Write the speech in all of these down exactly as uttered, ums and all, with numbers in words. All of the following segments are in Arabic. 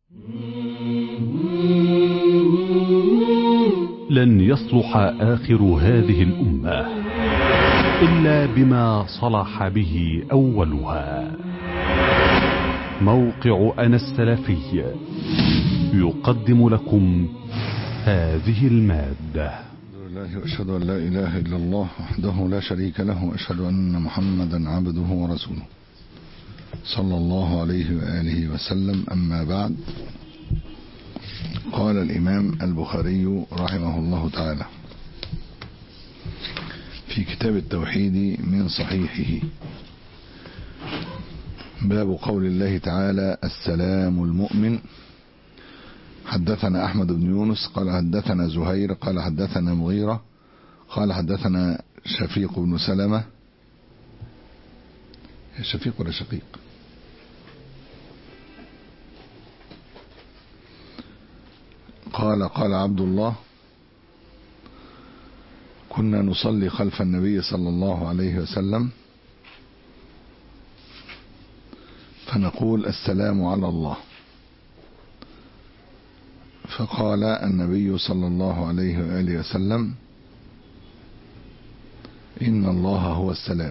لن يصلح آخر هذه الأمة إلا بما صلح به أولها. موقع أنا السلفي يقدم لكم هذه المادة. أشهد أن لا إله إلا الله وحده لا شريك له، وأشهد أن محمدا عبده ورسوله صلى الله عليه وآله وسلم. أما بعد، قال الإمام البخاري رحمه الله تعالى في كتاب التوحيد من صحيحه: باب قول الله تعالى: السلام المؤمن. حدثنا أحمد بن يونس قال حدثنا زهير قال حدثنا مغيرة قال حدثنا شفيق بن سلمة. شفيق ولا شقيق؟ قال قال عبد الله: كنا نصلي خلف النبي صلى الله عليه وسلم فنقول: السلام على الله. فقال النبي صلى الله عليه وآله وسلم: إن الله هو السلام،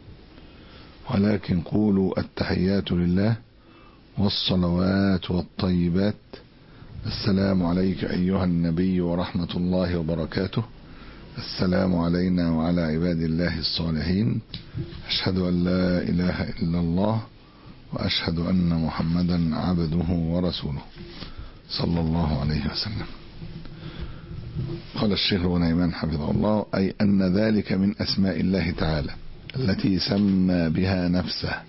ولكن قولوا التحيات لله والصلوات والطيبات، السلام عليك أيها النبي ورحمة الله وبركاته، السلام علينا وعلى عباد الله الصالحين، أشهد أن لا إله إلا الله وأشهد أن محمدا عبده ورسوله صلى الله عليه وسلم. قال الشيخ بنيمان حفظه الله: أي أن ذلك من أسماء الله تعالى التي سمى بها نفسه،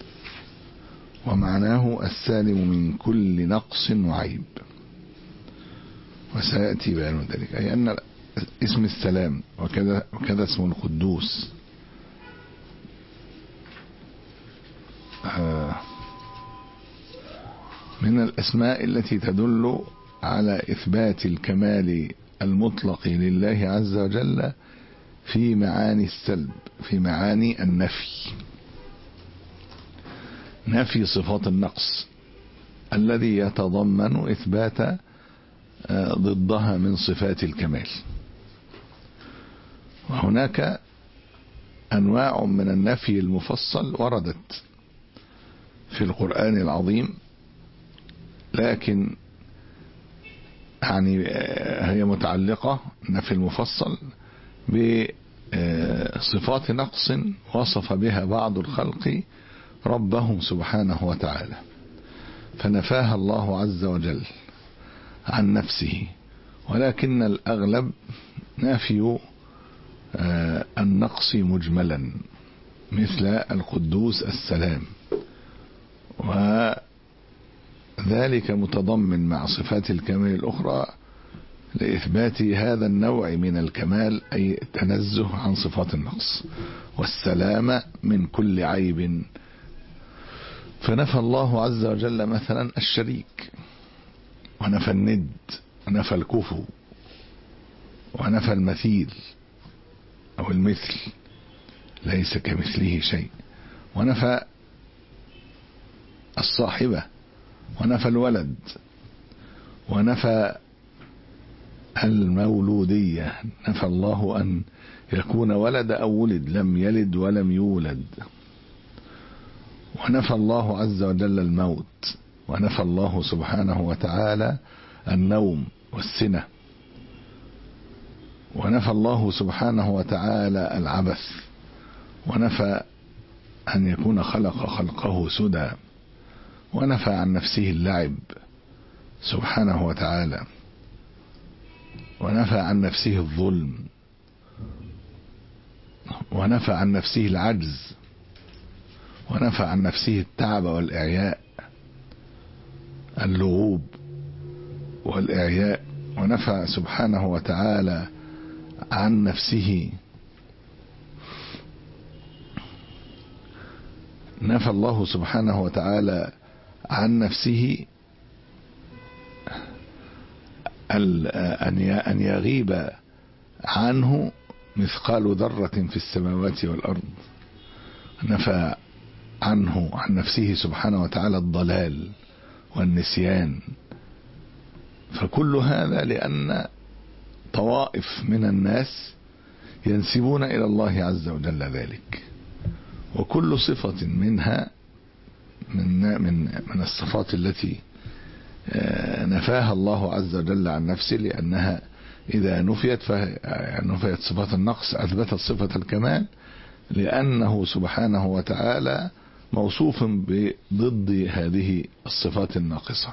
ومعناه السالم من كل نقص وعيب، وسيأتي بيان ذلك. أي أن اسم السلام وكذا وكذا اسم القدوس من الأسماء التي تدل على إثبات الكمال المطلق لله عز وجل في معاني السلب، في معاني النفي، نفي صفات النقص الذي يتضمن إثبات ضدها من صفات الكمال. وهناك أنواع من النفي المفصل وردت في القرآن العظيم، لكن يعني هي متعلقة نفي المفصل بصفات نقص وصف بها بعض الخلق ربهم سبحانه وتعالى، فنفاها الله عز وجل عن نفسه. ولكن الأغلب نافي النقص مجملا، مثل القدوس السلام، وذلك متضمن مع صفات الكمال الأخرى لإثبات هذا النوع من الكمال، أي التنزه عن صفات النقص والسلامة من كل عيب. فنفى الله عز وجل مثلا الشريك، ونفى الند، ونفى الكفو، ونفى المثيل أو المثل، ليس كمثله شيء، ونفى الصاحبة، ونفى الولد، ونفى المولودية، نفى الله أن يكون ولد أو ولد، لم يلد ولم يولد. ونفى الله عز وجل الموت، ونفى الله سبحانه وتعالى النوم والسنة، ونفى الله سبحانه وتعالى العبث، ونفى أن يكون خلق خلقه سدى، ونفى عن نفسه اللعب سبحانه وتعالى، ونفى عن نفسه الظلم، ونفى عن نفسه العجز، ونفى عن نفسه التعب والإعياء، اللغوب والإعياء، ونفى سبحانه وتعالى عن نفسه نفى الله سبحانه وتعالى عن نفسه أن يغيب عنه مثقال ذرة في السماوات والأرض. نفى عنه عن نفسه سبحانه وتعالى الضلال والنسيان. فكل هذا لأن طوائف من الناس ينسبون إلى الله عز وجل ذلك، وكل صفة منها من من من الصفات التي نفاها الله عز وجل عن نفسه، لأنها إذا نفيت فنفيت صفات النقص أثبتت صفة الكمال، لأنه سبحانه وتعالى موصوف بضد هذه الصفات الناقصة.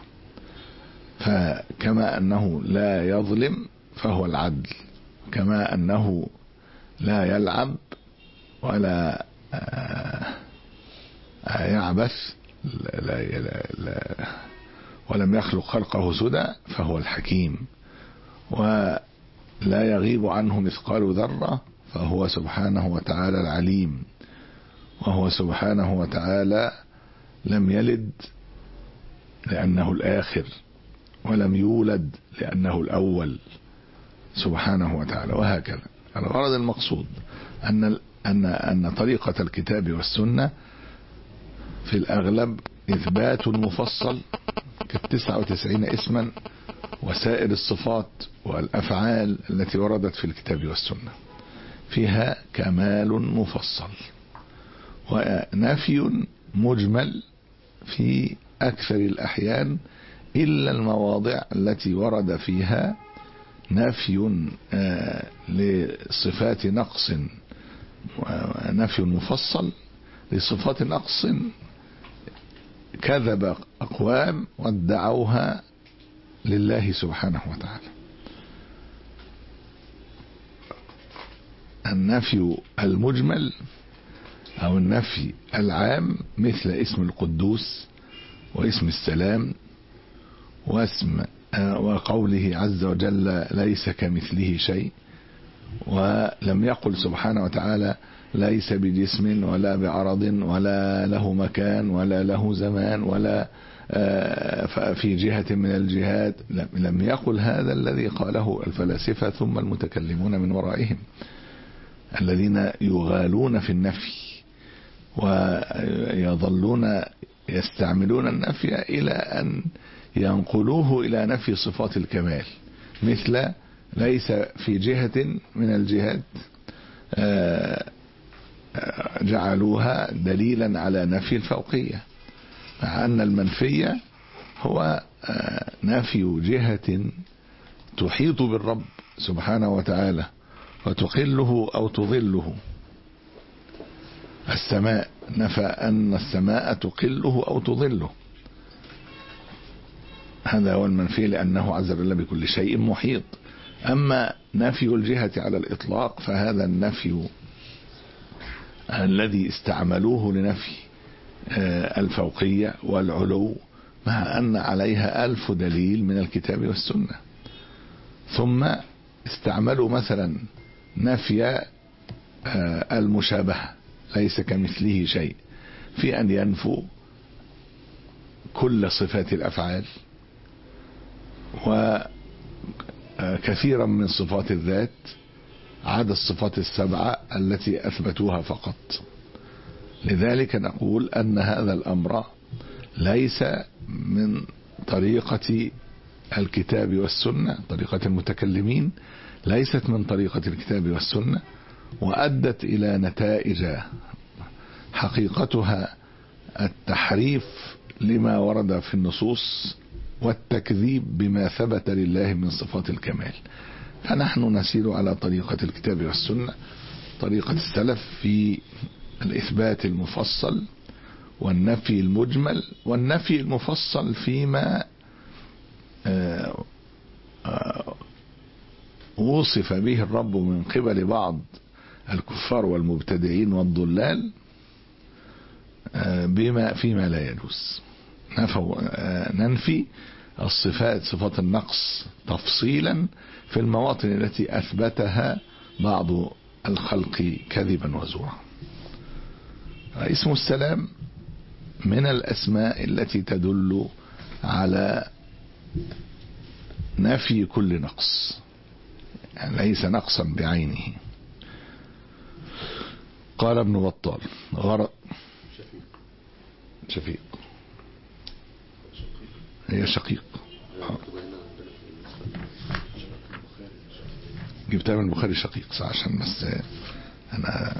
فكما أنه لا يظلم فهو العدل، كما أنه لا يلعب ولا يعبث لا لا لا ولم يخلق خلقه سدى فهو الحكيم، ولا يغيب عنه مثقال ذرة فهو سبحانه وتعالى العليم، وهو سبحانه وتعالى لم يلد لأنه الآخر، ولم يولد لأنه الأول سبحانه وتعالى، وهكذا. الغرض المقصود أن أن أن طريقة الكتاب والسنة في الأغلب إثبات مفصل كالتسعة وتسعين اسما وسائر الصفات والأفعال التي وردت في الكتاب والسنة فيها كمال مفصل، ونفي مجمل في أكثر الأحيان إلا المواضع التي ورد فيها نفي لصفات نقص، نفي مفصل لصفات نقص كذب أقوام وادعوها لله سبحانه وتعالى. النفي المجمل أو النفي العام مثل اسم القدوس واسم السلام واسم وقوله عز وجل ليس كمثله شيء، ولم يقل سبحانه وتعالى ليس بجسم ولا بعرض ولا له مكان ولا له زمان ولا في جهة من الجهات، لم يقل هذا الذي قاله الفلاسفة ثم المتكلمون من ورائهم الذين يغالون في النفي ويظلون يستعملون النفي إلى أن ينقلوه إلى نفي صفات الكمال، مثل ليس في جهة من الجهات جعلوها دليلا على نفي الفوقية، مع أن المنفي هو نفي جهة تحيط بالرب سبحانه وتعالى وتقله أو تظله. السماء نفى أن السماء تقله أو تظله، هذا هو المنفي لأنه عز وجل بكل شيء محيط. أما نفي الجهة على الإطلاق فهذا النفي الذي استعملوه لنفي الفوقية والعلو، مع أن عليها ألف دليل من الكتاب والسنة. ثم استعملوا مثلا نفي المشابهة ليس كمثله شيء في أن ينفوا كل صفات الأفعال وكثيرا من صفات الذات عدا الصفات السبعة التي أثبتوها فقط. لذلك نقول أن هذا الأمر ليس من طريقة الكتاب والسنة، طريقة المتكلمين ليست من طريقة الكتاب والسنة، وأدت إلى نتائج حقيقتها التحريف لما ورد في النصوص والتكذيب بما ثبت لله من صفات الكمال. فنحن نسير على طريقة الكتاب والسنة، طريقة السلف في الإثبات المفصل والنفي المجمل، والنفي المفصل فيما آآ آآ وصف به الرب من قبل بعض الكفار والمبتدعين والضلال بما فيما لا يجوز. ننفي الصفات صفات النقص تفصيلا في المواطن التي أثبتها بعض الخلق كذبا وزورا. اسم السلام من الأسماء التي تدل على نفي كل نقص، يعني ليس نقصا بعينه. قال ابن بطال غرض شفيق هي شقيق. جبتها من البخاري شقيق صح، عشان بس انا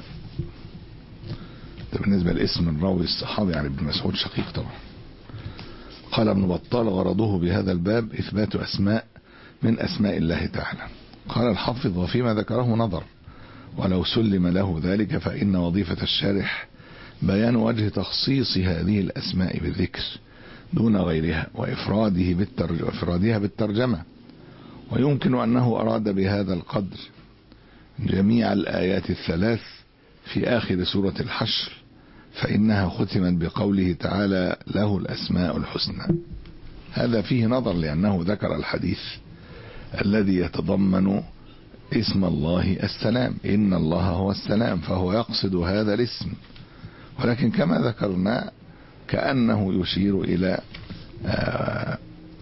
ده بالنسبة لاسم الراوي الصحابي يعني ابن مسعود شقيق طبعا. قال ابن بطال غرضه بهذا الباب إثبات أسماء من أسماء الله تعالى. قال الحافظ وفيما ذكره نظر، ولو سلم له ذلك فإن وظيفة الشارح بيان وجه تخصيص هذه الأسماء بالذكر دون غيرها وإفراده بالترجمة وإفرادها بالترجمة. ويمكن أنه أراد بهذا القدر جميع الآيات الثلاث في آخر سورة الحشر، فإنها ختمت بقوله تعالى له الأسماء الحسنى. هذا فيه نظر، لأنه ذكر الحديث الذي يتضمن اسم الله السلام، إن الله هو السلام، فهو يقصد هذا الاسم. ولكن كما ذكرنا كأنه يشير إلى آآ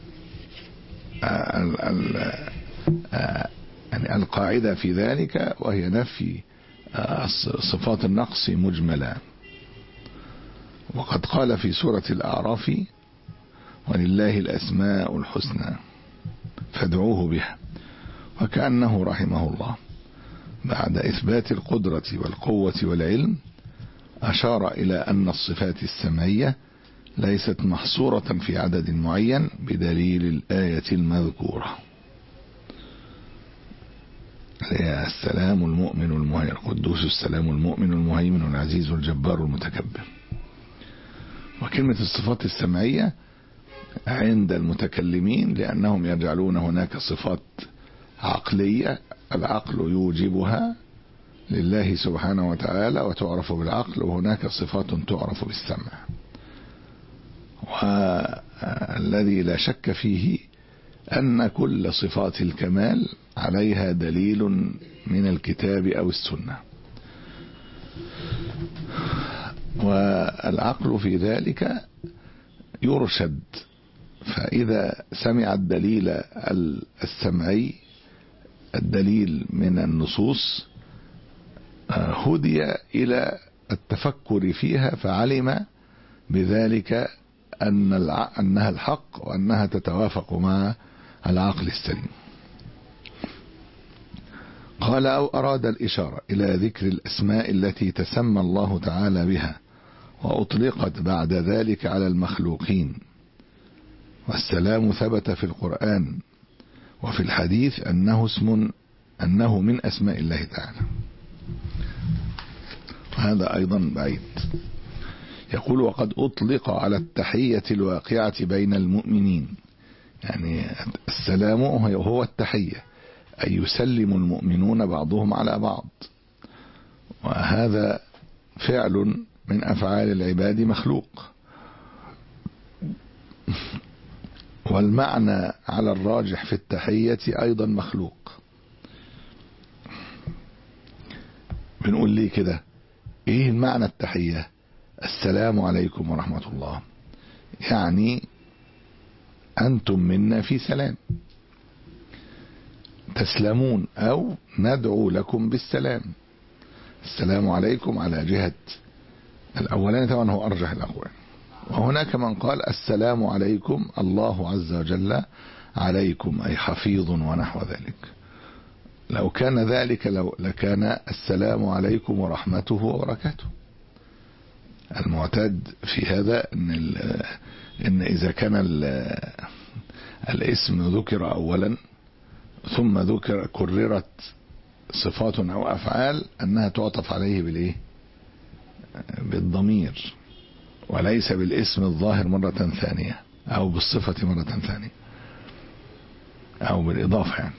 آآ آآ يعني القاعدة في ذلك، وهي نفي صفات النقص مجملا. وقد قال في سورة الأعراف ولله الأسماء الحسنى فادعوه بها، وكأنه رحمه الله بعد إثبات القدرة والقوة والعلم أشار إلى أن الصفات السمعية ليست محصورة في عدد معين بدليل الآية المذكورة. السلام المؤمن المهيمن القدوس السلام المؤمن المهيمن العزيز الجبار المتكبر. وكلمة الصفات السمعية عند المتكلمين لأنهم يجعلون هناك صفات عقلية العقل يوجبها لله سبحانه وتعالى وتعرف بالعقل، وهناك صفات تعرف بالسمع. والذي لا شك فيه أن كل صفات الكمال عليها دليل من الكتاب أو السنة، والعقل في ذلك يرشد. فإذا سمع الدليل السمعي الدليل من النصوص هدي إلى التفكر فيها، فعلم بذلك أن أنها الحق وأنها تتوافق مع العقل السليم. قال أو أراد الإشارة إلى ذكر الأسماء التي تسمى الله تعالى بها وأطلقت بعد ذلك على المخلوقين. والسلام ثبت في القرآن وفي الحديث أنه اسم أنه من أسماء الله تعالى، وهذا أيضا بعيد. يقول وقد أطلق على التحية الواقعة بين المؤمنين، يعني السلام هو التحية، أي يسلم المؤمنون بعضهم على بعض، وهذا فعل من أفعال العباد مخلوق. والمعنى على الراجح في التحية أيضا مخلوق. بنقول ليه كده؟ ايه المعنى التحية؟ السلام عليكم ورحمة الله، يعني أنتم منا في سلام، تسلمون أو ندعو لكم بالسلام. السلام عليكم على جهة الأولاني طبعا هو أرجح الأقوال، وهناك من قال السلام عليكم الله عز وجل عليكم أي حفيظ ونحو ذلك. لو كان ذلك لو لكان السلام عليكم ورحمته وبركاته. المعتاد في هذا إن, إن إذا كان الاسم ذكر أولا ثم ذكر كررت صفات أو أفعال أنها تعطف عليه بالإيه؟ بالضمير، وليس بالاسم الظاهر مرة ثانية أو بالصفة مرة ثانية أو بالإضافة. يعني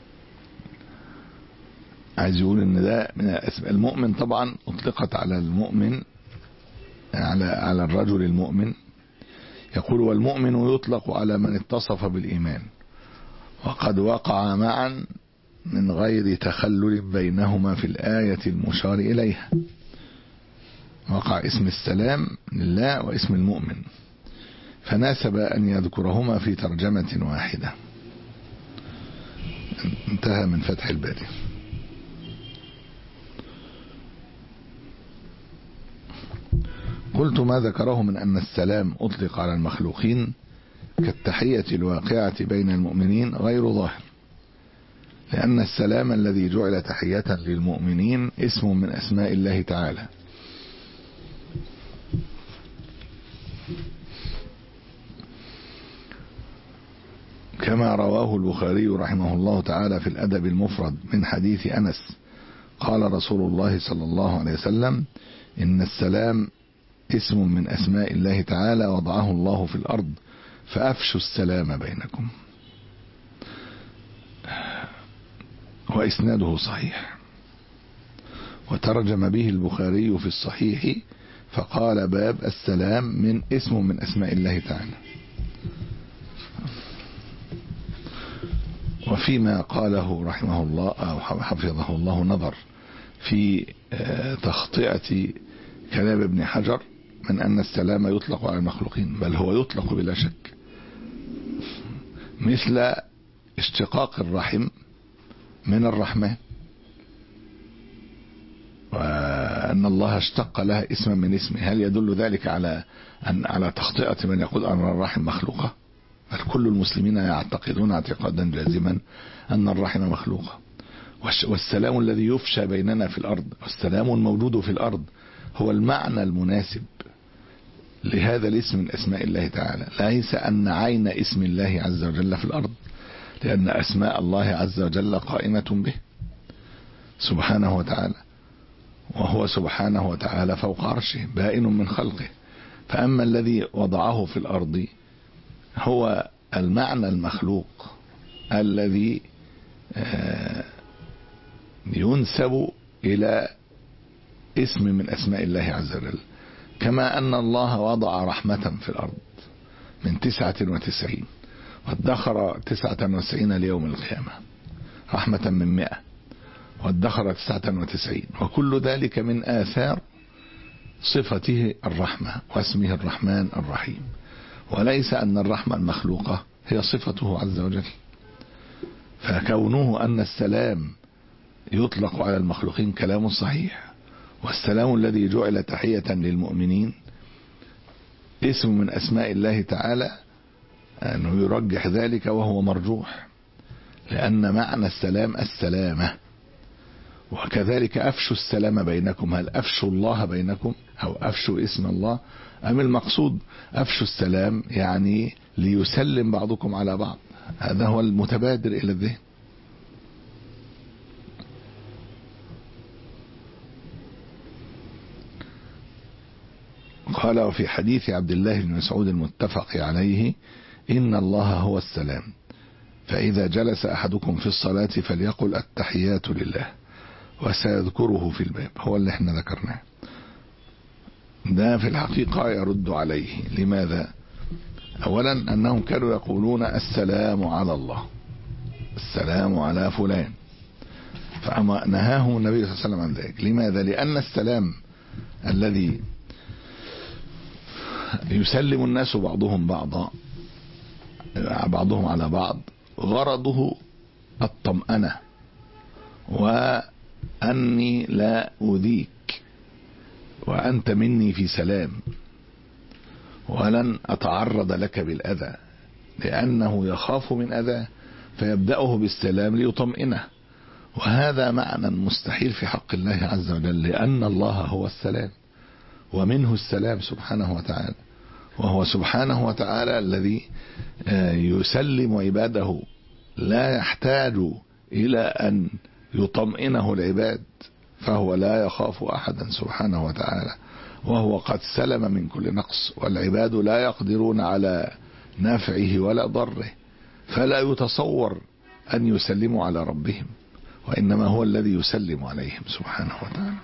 عايز يقول إن ده من الاسم. المؤمن طبعا أطلقت على المؤمن على على الرجل المؤمن. يقول والمؤمن يطلق على من اتصف بالإيمان وقد وقع معا من غير تخلل بينهما في الآية المشار إليها. وقع اسم السلام لله واسم المؤمن، فناسب أن يذكرهما في ترجمة واحدة. انتهى من فتح الباري. قلت ما ذكره من أن السلام أطلق على المخلوقين كالتحية الواقعة بين المؤمنين غير ظاهر، لأن السلام الذي جعل تحية للمؤمنين اسم من أسماء الله تعالى، كما رواه البخاري رحمه الله تعالى في الأدب المفرد من حديث أنس قال رسول الله صلى الله عليه وسلم: إن السلام اسم من أسماء الله تعالى وضعه الله في الأرض فأفشوا السلام بينكم. وإسناده صحيح، وترجم به البخاري في الصحيح فقال: باب السلام من اسم من أسماء الله تعالى. وفيما قاله رحمه الله أو حفظه الله نظر في تخطئة كلام ابن حجر من أن السلام يطلق على المخلوقين، بل هو يطلق بلا شك، مثل اشتقاق الرحم من الرحمن، وأن الله اشتق لها اسما من اسمه. هل يدل ذلك على أن على تخطئة من يقول أن الرحم مخلوقة؟ بل كل المسلمين يعتقدون اعتقادا جازما أن الرحم مخلوقة. والسلام الذي يفشى بيننا في الأرض والسلام الموجود في الأرض هو المعنى المناسب لهذا الاسم من أسماء الله تعالى، ليس أن عين اسم الله عز وجل في الأرض، لأن أسماء الله عز وجل قائمة به سبحانه وتعالى، وهو سبحانه وتعالى فوق عرشه بائن من خلقه. فأما الذي وضعه في الأرض هو المعنى المخلوق الذي ينسب إلى اسم من أسماء الله عز وجل، كما أن الله وضع رحمة في الأرض من تسعة وتسعين وادخر تسعة وتسعين ليوم القيامة، رحمة من مئة وادخر تسعة وتسعين، وكل ذلك من آثار صفته الرحمة واسمه الرحمن الرحيم، وليس أن الرحمة المخلوقة هي صفته عز وجل. فكونه أن السلام يطلق على المخلوقين كلام صحيح، والسلام الذي جعل تحية للمؤمنين اسم من أسماء الله تعالى أنه يرجح ذلك، وهو مرجوح، لأن معنى السلام السلامة. وكذلك أفشوا السلام بينكم، هل أفشوا الله بينكم أو أفشوا اسم الله، أم المقصود أفشوا السلام يعني ليسلم بعضكم على بعض؟ هذا هو المتبادر إلى الذهن. قال: وفي حديث عبد الله بن مسعود المتفق عليه: إن الله هو السلام، فإذا جلس أحدكم في الصلاة فليقل التحيات لله، وسيذكره في الباب. هو اللي احنا ذكرناه ده في الحقيقة يرد عليه. لماذا؟ أولا أنهم كانوا يقولون السلام على الله، السلام على فلان، فأما نهاهم النبي صلى الله عليه وسلم عن ذلك. لماذا؟ لأن السلام الذي يسلم الناس بعضهم بعضا بعضهم على بعض غرضه الطمأنة، وأني لا أذيك وأنت مني في سلام، ولن أتعرض لك بالأذى، لأنه يخاف من أذى فيبدأه بالسلام ليطمئنه. وهذا معنى مستحيل في حق الله عز وجل، لأن الله هو السلام ومنه السلام سبحانه وتعالى، وهو سبحانه وتعالى الذي يسلم عباده، لا يحتاج إلى أن يطمئنه العباد، فهو لا يخاف أحدا سبحانه وتعالى، وهو قد سلم من كل نقص، والعباد لا يقدرون على نفعه ولا ضره، فلا يتصور أن يسلموا على ربهم، وإنما هو الذي يسلم عليهم سبحانه وتعالى.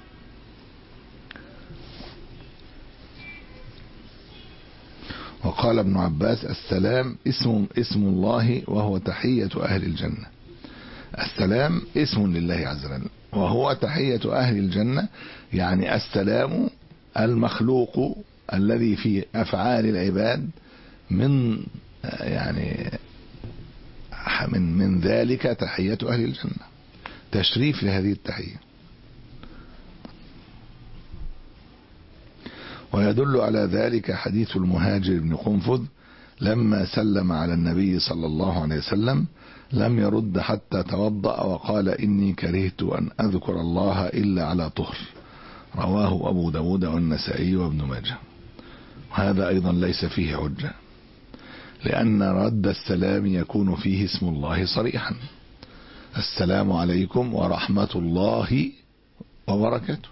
وقال ابن عباس: السلام اسم اسم الله وهو تحية أهل الجنة. السلام اسم لله عز وجل وهو تحية أهل الجنة، يعني السلام المخلوق الذي في أفعال العباد من يعني من من ذلك تحية أهل الجنة، تشريف لهذه التحية. ويدل على ذلك حديث المهاجر بن قنفذ لما سلم على النبي صلى الله عليه وسلم لم يرد حتى توضأ وقال إني كرهت أن أذكر الله إلا على طهر، رواه أبو داود والنسائي وابن ماجه. وهذا أيضا ليس فيه حجة، لأن رد السلام يكون فيه اسم الله صريحا: السلام عليكم ورحمة الله وبركاته.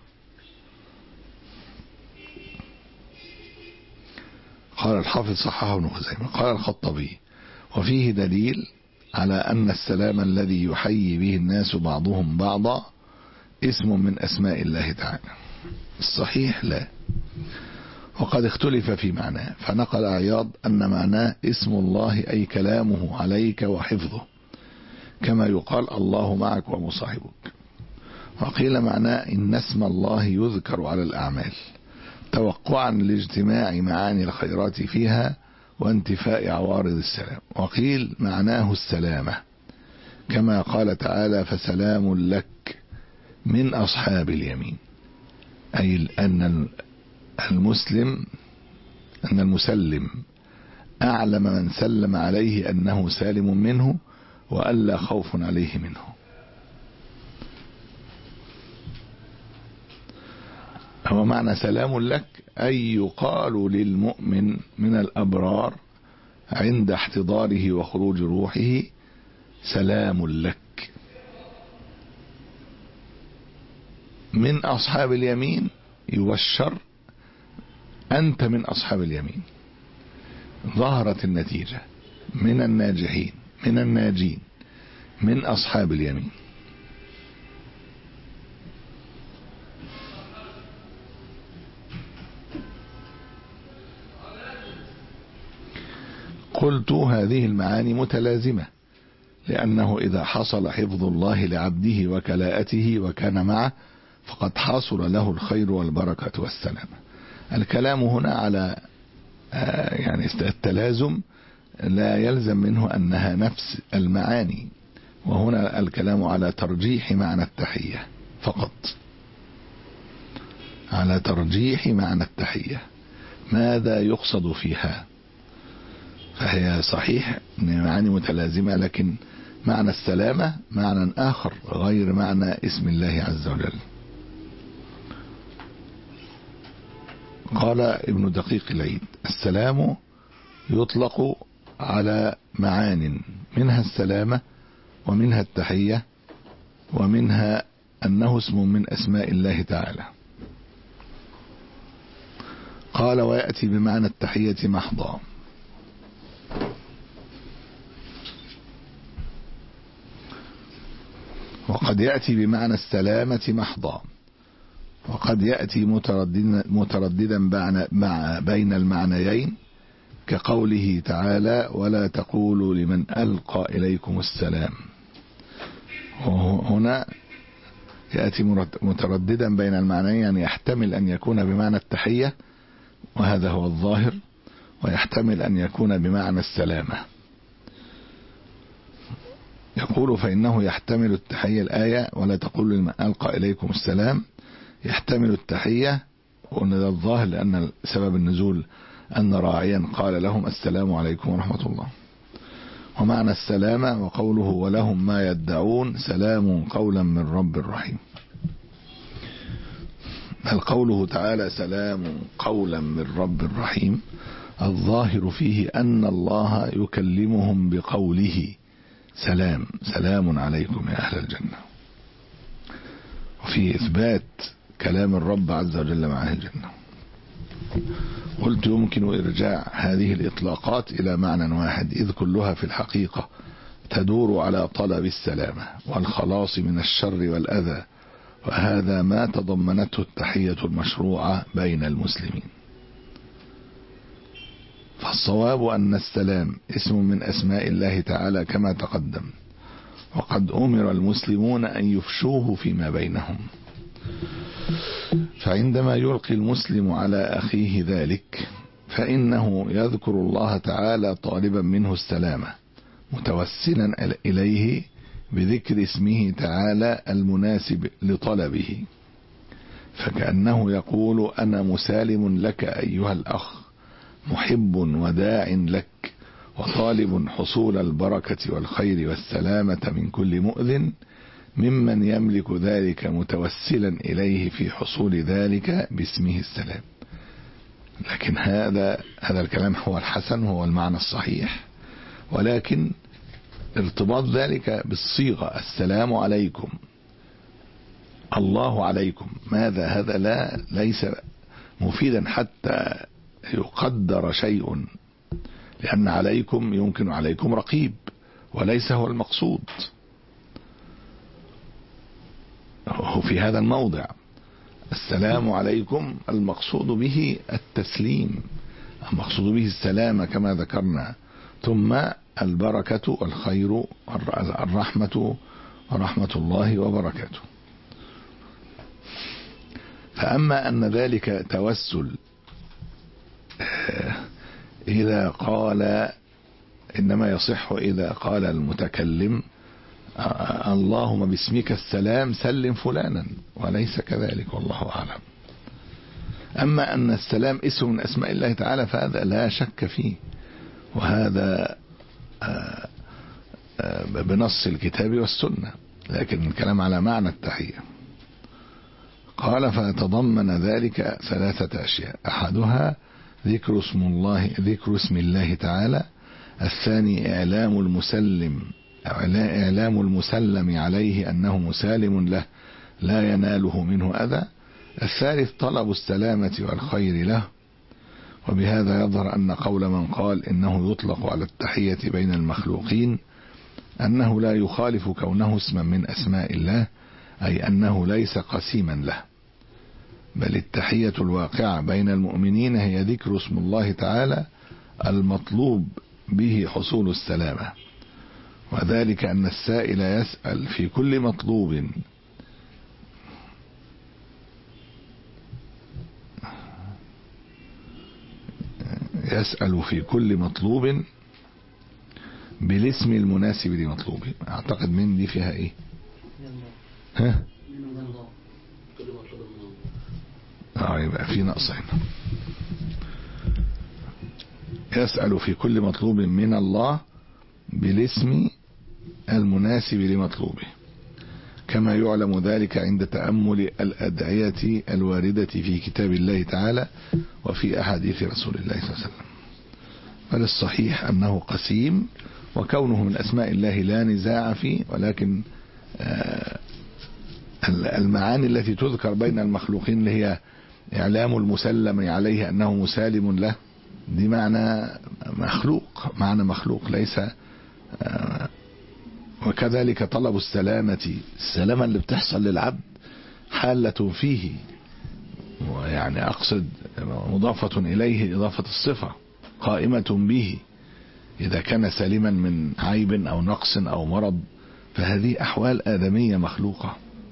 قال الحافظ صححه ابن خزيمة. قال الخطبي: وفيه دليل على أن السلام الذي يحيي به الناس بعضهم بعضا اسم من أسماء الله تعالى. الصحيح لا، وقد اختلف في معناه، فنقل عياض أن معناه اسم الله أي كلامه عليك وحفظه، كما يقال الله معك ومصاحبك. وقيل معناه إن اسم الله يذكر على الأعمال توقعا لاجتماع معاني الخيرات فيها وانتفاء عوارض السلام. وقيل معناه السلامة، كما قال تعالى: فسلام لك من أصحاب اليمين، أي أن المسلم أن المسلم أعلم من سلم عليه أنه سالم منه وألا خوف عليه منه. هو معنى سلام لك أي يقال للمؤمن من الأبرار عند احتضاره وخروج روحه: سلام لك. من أصحاب اليمين يبشر أنت من أصحاب اليمين. ظهرت النتيجة: من الناجحين، من الناجين، من أصحاب اليمين. قلت: هذه المعاني متلازمة، لأنه إذا حصل حفظ الله لعبده وكلاءته وكان معه فقد حصل له الخير والبركة والسلامة. الكلام هنا على يعني التلازم لا يلزم منه أنها نفس المعاني، وهنا الكلام على ترجيح معنى التحية فقط، على ترجيح معنى التحية ماذا يقصد فيها. فهي صحيح أن معاني متلازمة، لكن معنى السلامة معنى آخر غير معنى اسم الله عز وجل. قال ابن دقيق العيد: السلام يطلق على معان، منها السلامة ومنها التحية ومنها أنه اسم من أسماء الله تعالى. قال: ويأتي بمعنى التحية محضا. وقد يأتي بمعنى السلامة محضا، وقد يأتي مترددا, مترددا مع بين المعنيين، كقوله تعالى: ولا تقولوا لمن ألقى إليكم السلام. هنا يأتي مترددا بين المعنيين، يعني يحتمل أن يكون بمعنى التحية وهذا هو الظاهر، ويحتمل أن يكون بمعنى السلامة. يقول: فإنه يحتمل التحية، الآية ولا تقولوا لمن ألقى إليكم السلام يحتمل التحية، وأن ذا الظاهر لأن سبب النزول أن راعيا قال لهم السلام عليكم ورحمة الله. ومعنى السلامة وقوله: ولهم ما يدعون سلام قولا من رب رحيم. هل قوله تعالى سلام قولا من رب رحيم الظاهر فيه أن الله يكلمهم بقوله سلام، سلام عليكم يا أهل الجنة، وفي إثبات كلام الرب عز وجل مع أهل الجنة. قلت: يمكن إرجاع هذه الإطلاقات إلى معنى واحد، إذ كلها في الحقيقة تدور على طلب السلامة والخلاص من الشر والأذى، وهذا ما تضمنته التحية المشروعة بين المسلمين. فالصواب أن السلام اسم من أسماء الله تعالى كما تقدم، وقد أمر المسلمون أن يفشوه فيما بينهم. فعندما يلقي المسلم على أخيه ذلك فإنه يذكر الله تعالى طالبا منه السلامة، متوسلا إليه بذكر اسمه تعالى المناسب لطلبه، فكأنه يقول: أنا مسالم لك أيها الأخ، محب وداع لك، وطالب حصول البركة والخير والسلامة من كل مؤذن ممن يملك ذلك متوسلا إليه في حصول ذلك باسمه السلام. لكن هذا هذا الكلام هو الحسن، هو المعنى الصحيح، ولكن ارتباط ذلك بالصيغة السلام عليكم، الله عليكم، ماذا هذا لا ليس مفيدا حتى يقدر شيء، لأن عليكم يمكن عليكم رقيب وليس هو المقصود. هو في هذا الموضع السلام عليكم المقصود به التسليم، المقصود به السلامة كما ذكرنا، ثم البركة والخير الرحمة ورحمة الله وبركاته. فأما أن ذلك توسل إذا قال، إنما يصح إذا قال المتكلم اللهم باسمك السلام سلم فلانا، وليس كذلك والله أعلم. أما أن السلام اسم من أسماء الله تعالى فهذا لا شك فيه، وهذا بنص الكتاب والسنة، لكن الكلام على معنى التحية. قال فيتضمن ذلك ثلاثة أشياء: أحدها ذكر اسم الله ذكر اسم الله تعالى، الثاني إعلام المسلم إعلام المسلم عليه أنه مسالم له لا يناله منه أذى، الثالث طلب السلامة والخير له. وبهذا يظهر أن قول من قال إنه يطلق على التحية بين المخلوقين أنه لا يخالف كونه اسما من أسماء الله، أي أنه ليس قسيما له، بل التحية الواقعة بين المؤمنين هي ذكر اسم الله تعالى المطلوب به حصول السلامة، وذلك أن السائل يسأل في كل مطلوب يسأل في كل مطلوب بالاسم المناسب لمطلوبه. أعتقد من دي فيها إيه؟ ها؟ آه يبقى في نقص هنا. يسأل في كل مطلوب من الله بالاسم المناسب لمطلوبه، كما يعلم ذلك عند تأمل الأدعية الواردة في كتاب الله تعالى وفي أحاديث رسول الله صلى الله عليه وسلم. فللصحيح أنه قسيم، وكونه من أسماء الله لا نزاع فيه، ولكن المعاني التي تذكر بين المخلوقين اللي هي إعلام المسلم عليه أنه مسالم له، دي معنى مخلوق، معنى مخلوق ليس. وكذلك طلب السلامة، السلامة اللي بتحصل للعبد حالة فيه، ويعني أقصد مضافة إليه إضافة الصفة قائمة به، إذا كان سالما من عيب أو نقص أو مرض فهذه أحوال آدمية مخلوقة.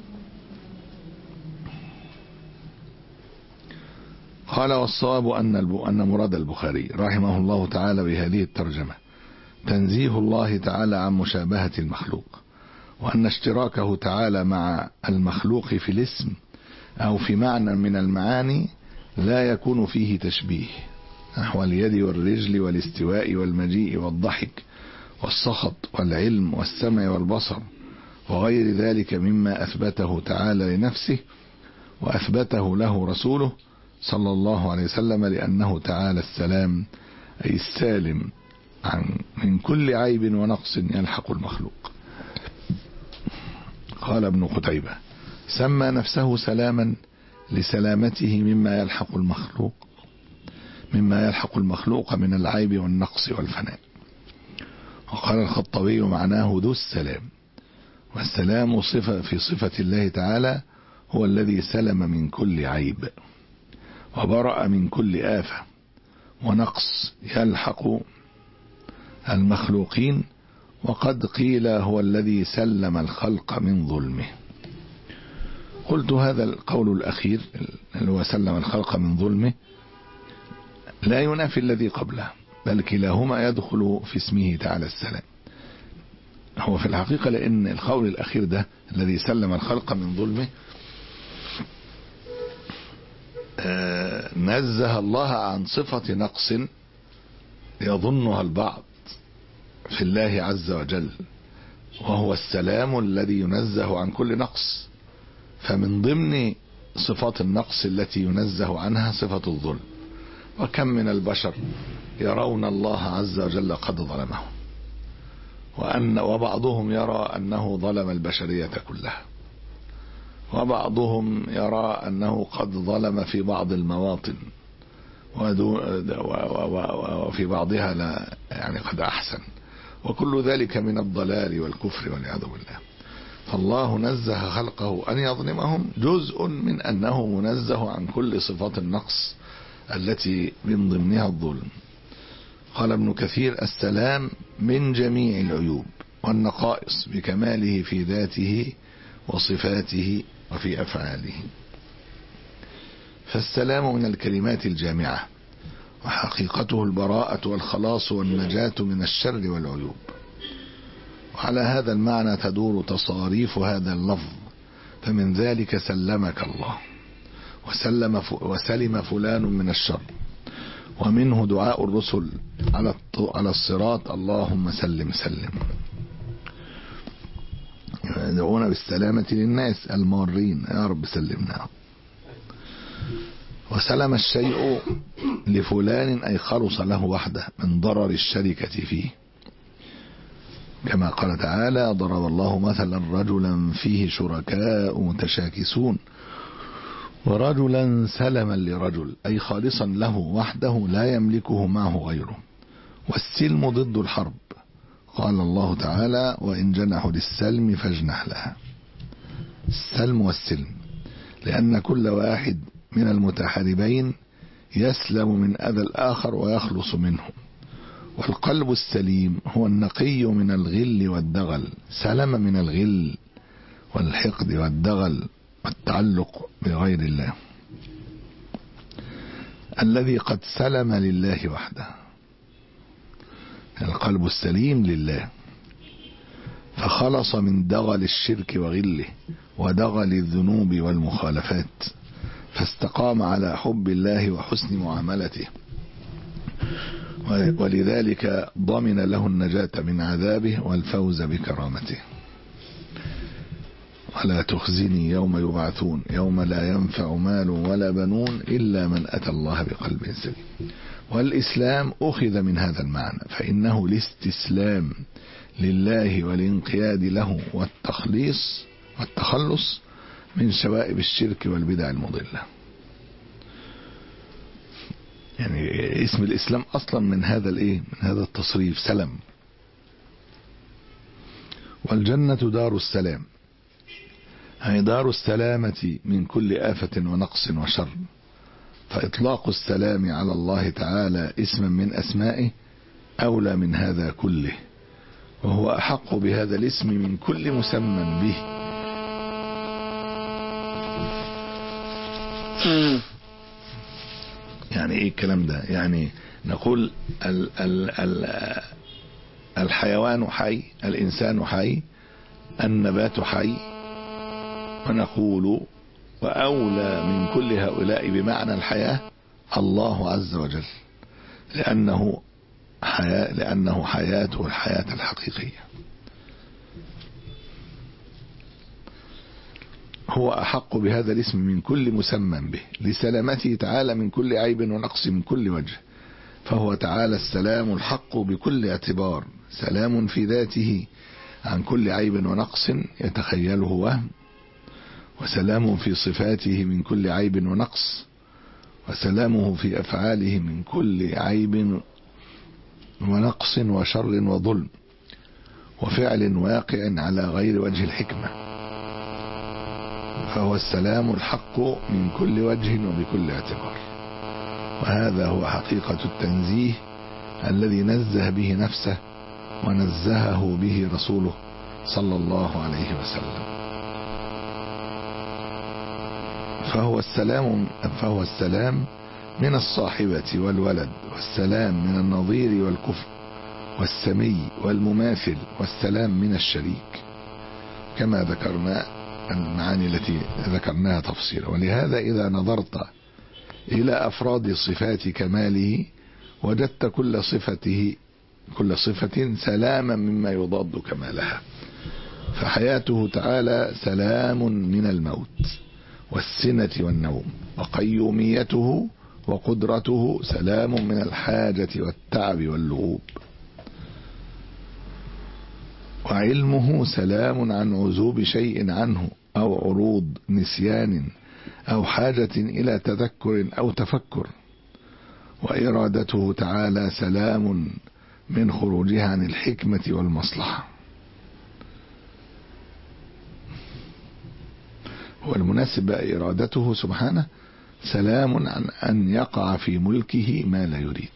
قال والصواب أن أن مراد البخاري رحمه الله تعالى بهذه الترجمة تنزيه الله تعالى عن مشابهة المخلوق، وأن اشتراكه تعالى مع المخلوق في الاسم أو في معنى من المعاني لا يكون فيه تشبيه، نحو اليد والرجل والاستواء والمجيء والضحك والسخط والعلم والسمع والبصر وغير ذلك مما أثبته تعالى لنفسه وأثبته له رسوله صلى الله عليه وسلم، لأنه تعالى السلام أي السالم عن من كل عيب ونقص يلحق المخلوق. قال ابن قتيبة سمى نفسه سلاما لسلامته مما يلحق المخلوق مما يلحق المخلوق من العيب والنقص والفناء. وقال الخطبي معناه ذو السلام، والسلام صفة في صفة الله تعالى هو الذي سلم من كل عيب وبرأ من كل آفة ونقص يلحق المخلوقين، وقد قيل هو الذي سلم الخلق من ظلمه. قلت هذا القول الأخير اللي هو سلم الخلق من ظلمه لا ينافي الذي قبله، بل كلاهما يدخل في اسمه تعالى السلام. هو في الحقيقة لأن القول الأخير ده الذي سلم الخلق من ظلمه نزه الله عن صفة نقص يظنها البعض في الله عز وجل، وهو السلام الذي ينزه عن كل نقص. فمن ضمن صفات النقص التي ينزه عنها صفة الظلم. وكم من البشر يرون الله عز وجل قد ظلمهم، وأن وبعضهم يرى أنه ظلم البشرية كلها، وبعضهم يرى أنه قد ظلم في بعض المواطن وفي بعضها لا يعني قد أحسن، وكل ذلك من الضلال والكفر والعياذ بالله. فالله نزه خلقه أن يظلمهم جزء من أنه منزه عن كل صفات النقص التي من ضمنها الظلم. قال ابن كثير: السلام من جميع العيوب والنقائص بكماله في ذاته وصفاته وفي أفعاله. فالسلام من الكلمات الجامعة، وحقيقته البراءة والخلاص والنجاة من الشر والعيوب. وعلى هذا المعنى تدور تصاريف هذا اللفظ، فمن ذلك سلمك الله، وسلم وسلم فلان من الشر. ومنه دعاء الرسل على على الصراط: اللهم سلم سلم. يدعون بالسلامة للناس المارين، يا رب سلمنا. وسلم الشيء لفلان أي خلص له وحده من ضرر الشركة فيه، كما قال تعالى: ضرب الله مثلا رجلا فيه شركاء متشاكسون ورجلا سلما لرجل أي خالصا له وحده لا يملكه معه غيره. والسلم ضد الحرب، قال الله تعالى: وإن جنحوا للسلم فاجنح لها. السلم والسلم، لأن كل واحد من المتحاربين يسلم من أذى الآخر ويخلص منه. والقلب السليم هو النقي من الغل والدغل، سلم من الغل والحقد والدغل والتعلق بغير الله، الذي قد سلم لله وحده. القلب السليم لله، فخلص من دغل الشرك وغله ودغل الذنوب والمخالفات، فاستقام على حب الله وحسن معاملته، ولذلك ضمن له النجاة من عذابه والفوز بكرامته. ولا تخزني يوم يبعثون يوم لا ينفع مال ولا بنون إلا من أتى الله بقلب سليم. والإسلام أخذ من هذا المعنى، فإنه الاستسلام لله والانقياد له والتخليص والتخلص من شوائب الشرك والبدع المضلة. يعني اسم الإسلام أصلا من هذا الإيه؟ من هذا التصريف، سلم. والجنة دار السلام، هي دار السلامة من كل آفة ونقص وشر. فإطلاق السلام على الله تعالى اسما من أسمائه أولى من هذا كله، وهو أحق بهذا الاسم من كل مسمى به. يعني ايه الكلام ده؟ يعني نقول ال ال ال الحيوان حي، الإنسان حي، النبات حي، ونقول وأولى من كل هؤلاء بمعنى الحياة الله عز وجل، لأنه حياة لأنه حياته الحياة الحقيقية. هو أحق بهذا الاسم من كل مسمى به، لسلامته تعالى من كل عيب ونقص من كل وجه. فهو تعالى السلام الحق بكل اعتبار، سلام في ذاته عن كل عيب ونقص يتخيله وهم، وسلام في صفاته من كل عيب ونقص، وسلامه في أفعاله من كل عيب ونقص وشر وظلم وفعل واقع على غير وجه الحكمة. فهو السلام الحق من كل وجه وبكل اعتبار. وهذا هو حقيقة التنزيه الذي نزه به نفسه ونزهه به رسوله صلى الله عليه وسلم. فهو السلام فهو السلام من الصاحبة والولد، والسلام من النظير والكفر، والسمي والمماثل، والسلام من الشريك، كما ذكرنا المعاني التي ذكرناها تفصيلا. ولهذا إذا نظرت إلى أفراد صفات كماله وجدت كل صفته كل صفة سلاما مما يضاد كمالها. فحياته تعالى سلام من الموت والسنة والنوم، وقيوميته وقدرته سلام من الحاجة والتعب واللغوب، وعلمه سلام عن عزوب شيء عنه أو عروض نسيان أو حاجة إلى تذكر أو تفكر، وإرادته تعالى سلام من خروجها عن الحكمة والمصلحة. والمناسب إرادته سبحانه سلام عن أن يقع في ملكه ما لا يريد،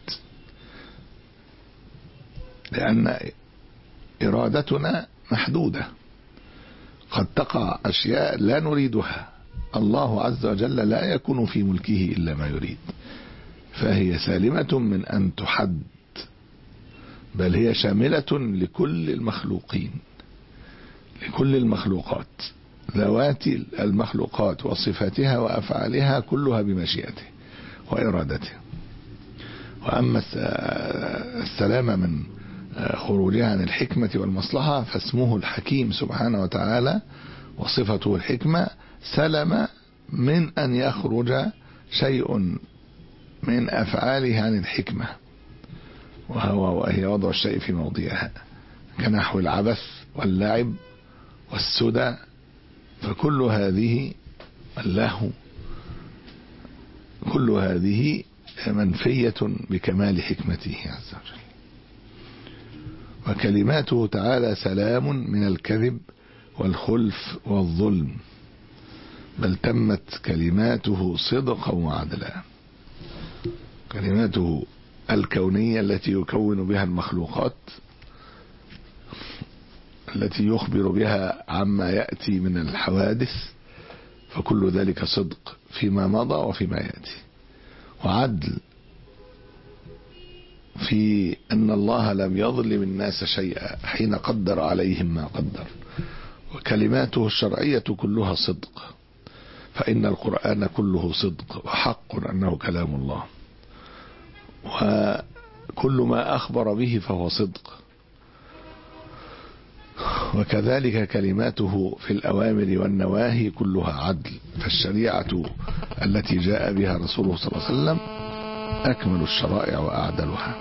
لأن إرادتنا محدودة، قد تقع أشياء لا نريدها، الله عز وجل لا يكون في ملكه إلا ما يريد، فهي سالمة من أن تحد، بل هي شاملة لكل المخلوقين، لكل المخلوقات، ذوات المخلوقات وصفاتها وأفعالها كلها بمشيئته وإرادته. وأما السلامة من خروجها عن الحكمة والمصلحة فاسمه الحكيم سبحانه وتعالى وصفته الحكمة، سلم من أن يخرج شيء من أفعاله عن الحكمة، وهو وهي وضع الشيء في موضعها، كنحو العبث واللعب والسدى، فكل هذه اللهو كل هذه منفية بكمال حكمته عز وجل. وكلماته تعالى سلام من الكذب والخلف والظلم، بل تمت كلماته صدقا وعدلا. كلماته الكونية التي يكون بها المخلوقات، التي يخبر بها عما يأتي من الحوادث، فكل ذلك صدق فيما مضى وفيما يأتي، وعدل في أن الله لم يظلم الناس شيئا حين قدر عليهم ما قدر. وكلماته الشرعية كلها صدق، فإن القرآن كله صدق وحق أنه كلام الله، وكل ما أخبر به فهو صدق. وكذلك كلماته في الأوامر والنواهي كلها عدل، فالشريعة التي جاء بها رسوله صلى الله عليه وسلم أكمل الشرائع وأعدلها.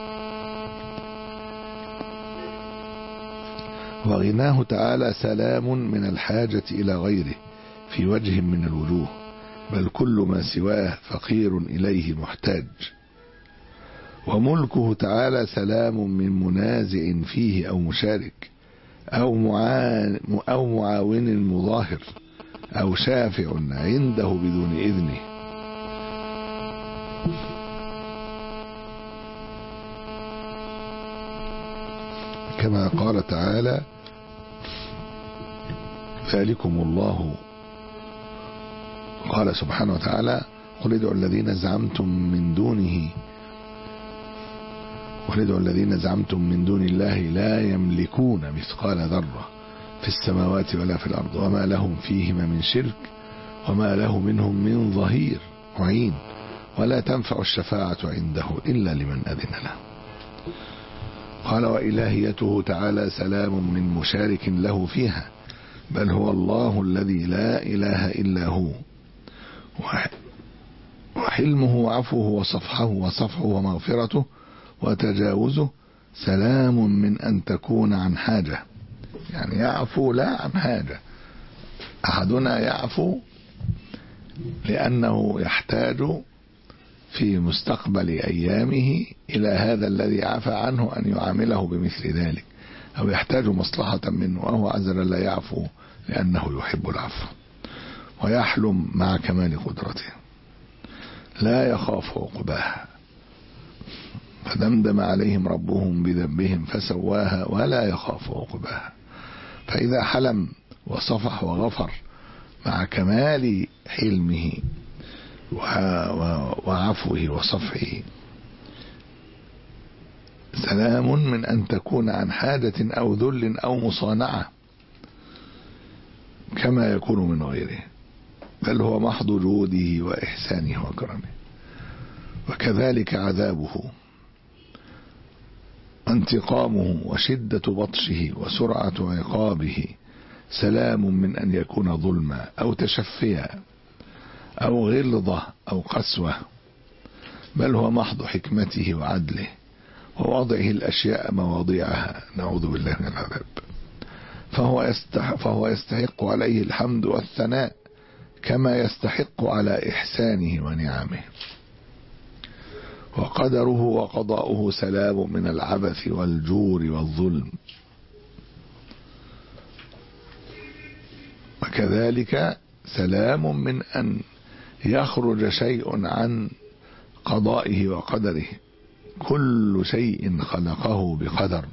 وغناه تعالى سلام من الحاجة إلى غيره في وجه من الوجوه، بل كل ما سواه فقير إليه محتاج. وملكه تعالى سلام من منازع فيه أو مشارك أو معاون, أو معاون مظاهر أو شافع عنده بدون إذنه. كما قال تعالى: ذلكم الله، قال سبحانه وتعالى: قل ادعوا الذين زعمتم من دونه قل ادعوا الذين زعمتم من دون الله لا يملكون مثقال ذرة في السماوات ولا في الأرض وما لهم فيهما من شرك وما له منهم من ظهير معين ولا تنفع الشفاعة عنده إلا لمن أذن له. قال: وإلهيته تعالى سلام من مشارك له فيها، بل هو الله الذي لا إله إلا هو. وحلمه وعفوه وصفحه وصفحه ومغفرته وتجاوزه سلام من أن تكون عن حاجة، يعني يعفو لا عن حاجة. أحدنا يعفو لأنه يحتاج في مستقبل أيامه إلى هذا الذي عفى عنه أن يعامله بمثل ذلك، أو يحتاج مصلحة منه، وهو عز وجل لا يعفو لأنه يحب العفو. ويحلم مع كمال قدرته لا يخاف عقباها، فدمدم عليهم ربهم بذنبهم فسواها ولا يخاف عقباها. فإذا حلم وصفح وغفر مع كمال حلمه وعفوه وصفحه سلام من أن تكون عن حاجة أو ذل أو مصانعة كما يكون من غيره، بل هو محض جوده وإحسانه وكرمه. وكذلك عذابه انتقامه وشدة بطشه وسرعة عقابه سلام من أن يكون ظلما أو تشفيا أو غلظة أو قسوة، بل هو محض حكمته وعدله ووضعه الأشياء مواضيعها، نعوذ بالله من العذاب. فهو يستحق, فهو يستحق عليه الحمد والثناء كما يستحق على إحسانه ونعمه. وقدره وقضاؤه سلام من العبث والجور والظلم، وكذلك سلام من أن يخرج شيء عن قضائه وقدره، كل شيء خلقه بقدر.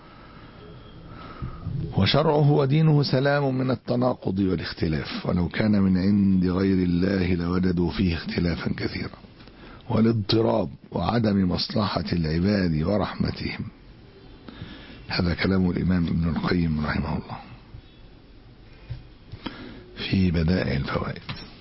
وشرعه ودينه سلام من التناقض والاختلاف، ولو كان من عند غير الله لوجدوا فيه اختلافا كثيرا، والاضطراب وعدم مصلحة العباد ورحمتهم. هذا كلام الإمام ابن القيم رحمه الله في بدائع الفوائد.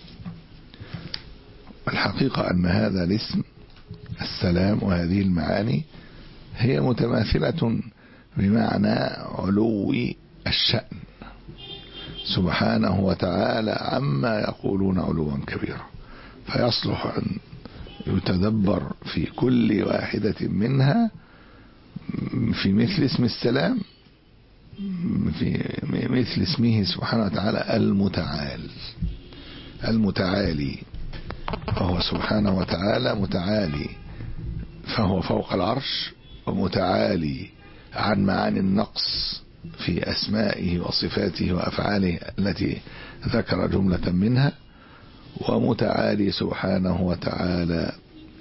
الحقيقة أن هذا الاسم السلام وهذه المعاني هي متماثلة بمعنى علو الشأن سبحانه وتعالى عما يقولون علوا كبيرا، فيصلح أن يتدبر في كل واحدة منها في مثل اسم السلام، في مثل اسمه سبحانه وتعالى المتعال المتعالي، فهو سبحانه وتعالى متعالي، فهو فوق العرش ومتعالي عن معاني النقص في أسمائه وصفاته وأفعاله التي ذكر جملة منها، ومتعالي سبحانه وتعالى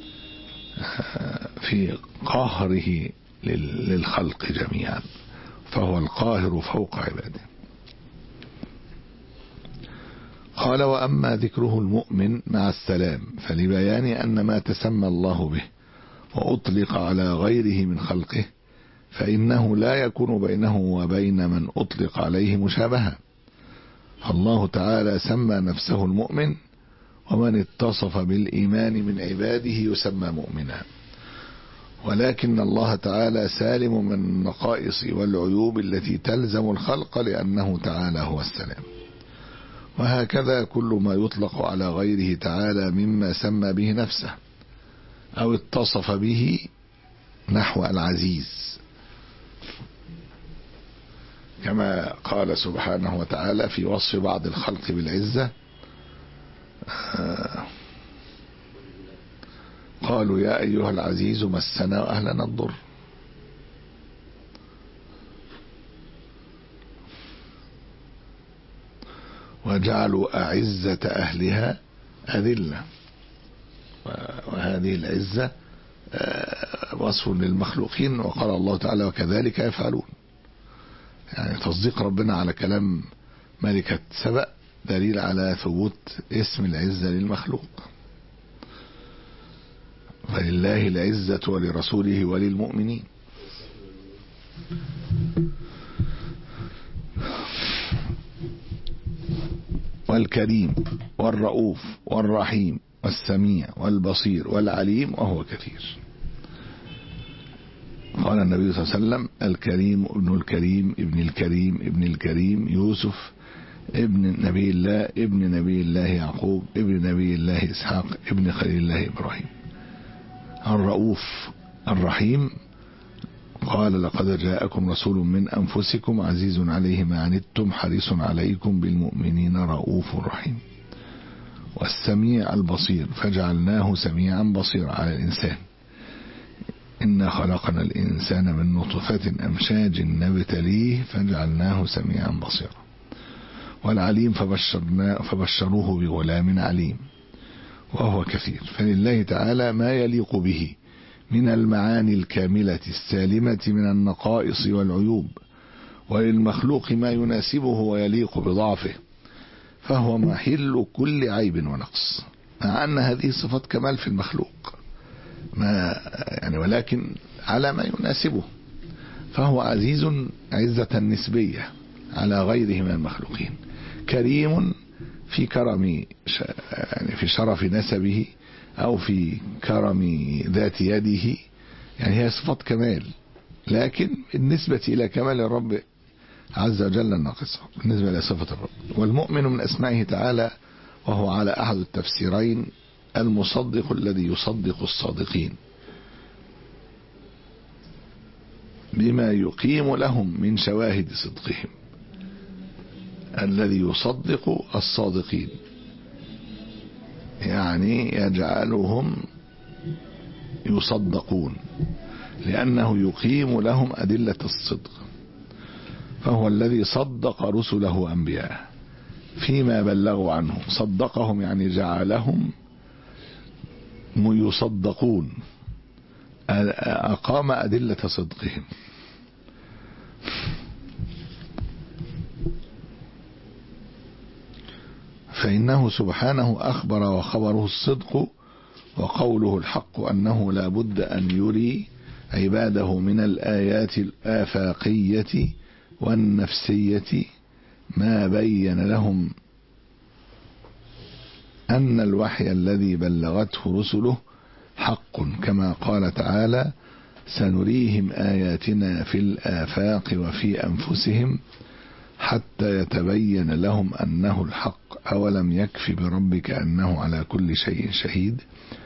في قهره للخلق جميعا، فهو القاهر فوق عباده. قال: وأما ذكره المؤمن مع السلام فلبيان أن ما تسمى الله به وأطلق على غيره من خلقه فإنه لا يكون بينه وبين من أطلق عليه مشابهة. الله تعالى سمى نفسه المؤمن، ومن اتصف بالإيمان من عباده يسمى مؤمنا، ولكن الله تعالى سالم من النقائص والعيوب التي تلزم الخلق لأنه تعالى هو السلام. وهكذا كل ما يطلق على غيره تعالى مما سمى به نفسه أو اتصف به، نحو العزيز، كما قال سبحانه وتعالى في وصف بعض الخلق بالعزة: قالوا يا أيها العزيز مسنا وأهلنا الضر. وجعلوا أعزة أهلها أذلة، وهذه العزة وصف للمخلوقين. وقال الله تعالى: وكذلك يفعلون، يعني تصديق ربنا على كلام ملكة سبأ دليل على ثبوت اسم العزة للمخلوق. فلله العزة ولرسوله وللمؤمنين. والكريم والرؤوف والرحيم والسميع والبصير والعليم، وهو كثير. قال النبي صلى الله عليه وسلم: الكريم ابن الكريم ابن الكريم ابن الكريم يوسف ابن نبي الله ابن نبي الله يعقوب ابن نبي الله إسحاق ابن خليل الله إبراهيم. الرؤوف الرحيم قال: لقد جاءكم رسول من أنفسكم عزيز عليه ما عنتم حريص عليكم بالمؤمنين رؤوف رحيم. والسميع البصير فجعلناه سميعا بصيرا على الإنسان. إنا خلقنا الإنسان من نطفة أمشاج نبتليه فجعلناه سميعا بصيرا. والعليم فبشرنا فبشروه بغلام عليم، وهو كثير. فلله تعالى ما يليق به من المعاني الكاملة السالمة من النقائص والعيوب، وللمخلوق ما يناسبه ويليق بضعفه، فهو محل كل عيب ونقص، مع أن هذه صفات كمال في المخلوق، ما يعني ولكن على ما يناسبه. فهو عزيز عزة نسبية على غيره من المخلوقين، كريم في كرم يعني في شرف نسبه أو في كرم ذات يده، يعني هي صفات كمال لكن بالنسبة إلى كمال الرب عز وجل الناقصة بالنسبة إلى صفة الرب. والمؤمن من أسمائه تعالى، وهو على أحد التفسيرين، المصدق الذي يصدق الصادقين بما يقيم لهم من شواهد صدقهم، الذي يصدق الصادقين يعني يجعلهم يصدقون لأنه يقيم لهم أدلة الصدق. فهو الذي صدق رسله وأنبياءه فيما بلغوا عنه، صدقهم يعني جعلهم يصدقون، أقام أدلة صدقهم. فإنه سبحانه أخبر وخبره الصدق وقوله الحق أنه لا بد أن يري عباده من الآيات الآفاقية والنفسية ما بين لهم أن الوحي الذي بلغته رسله حق، كما قال تعالى: سنريهم آياتنا في الآفاق وفي أنفسهم حتى يتبين لهم أنه الحق، أولم يكف بربك أنه على كل شيء شهيد.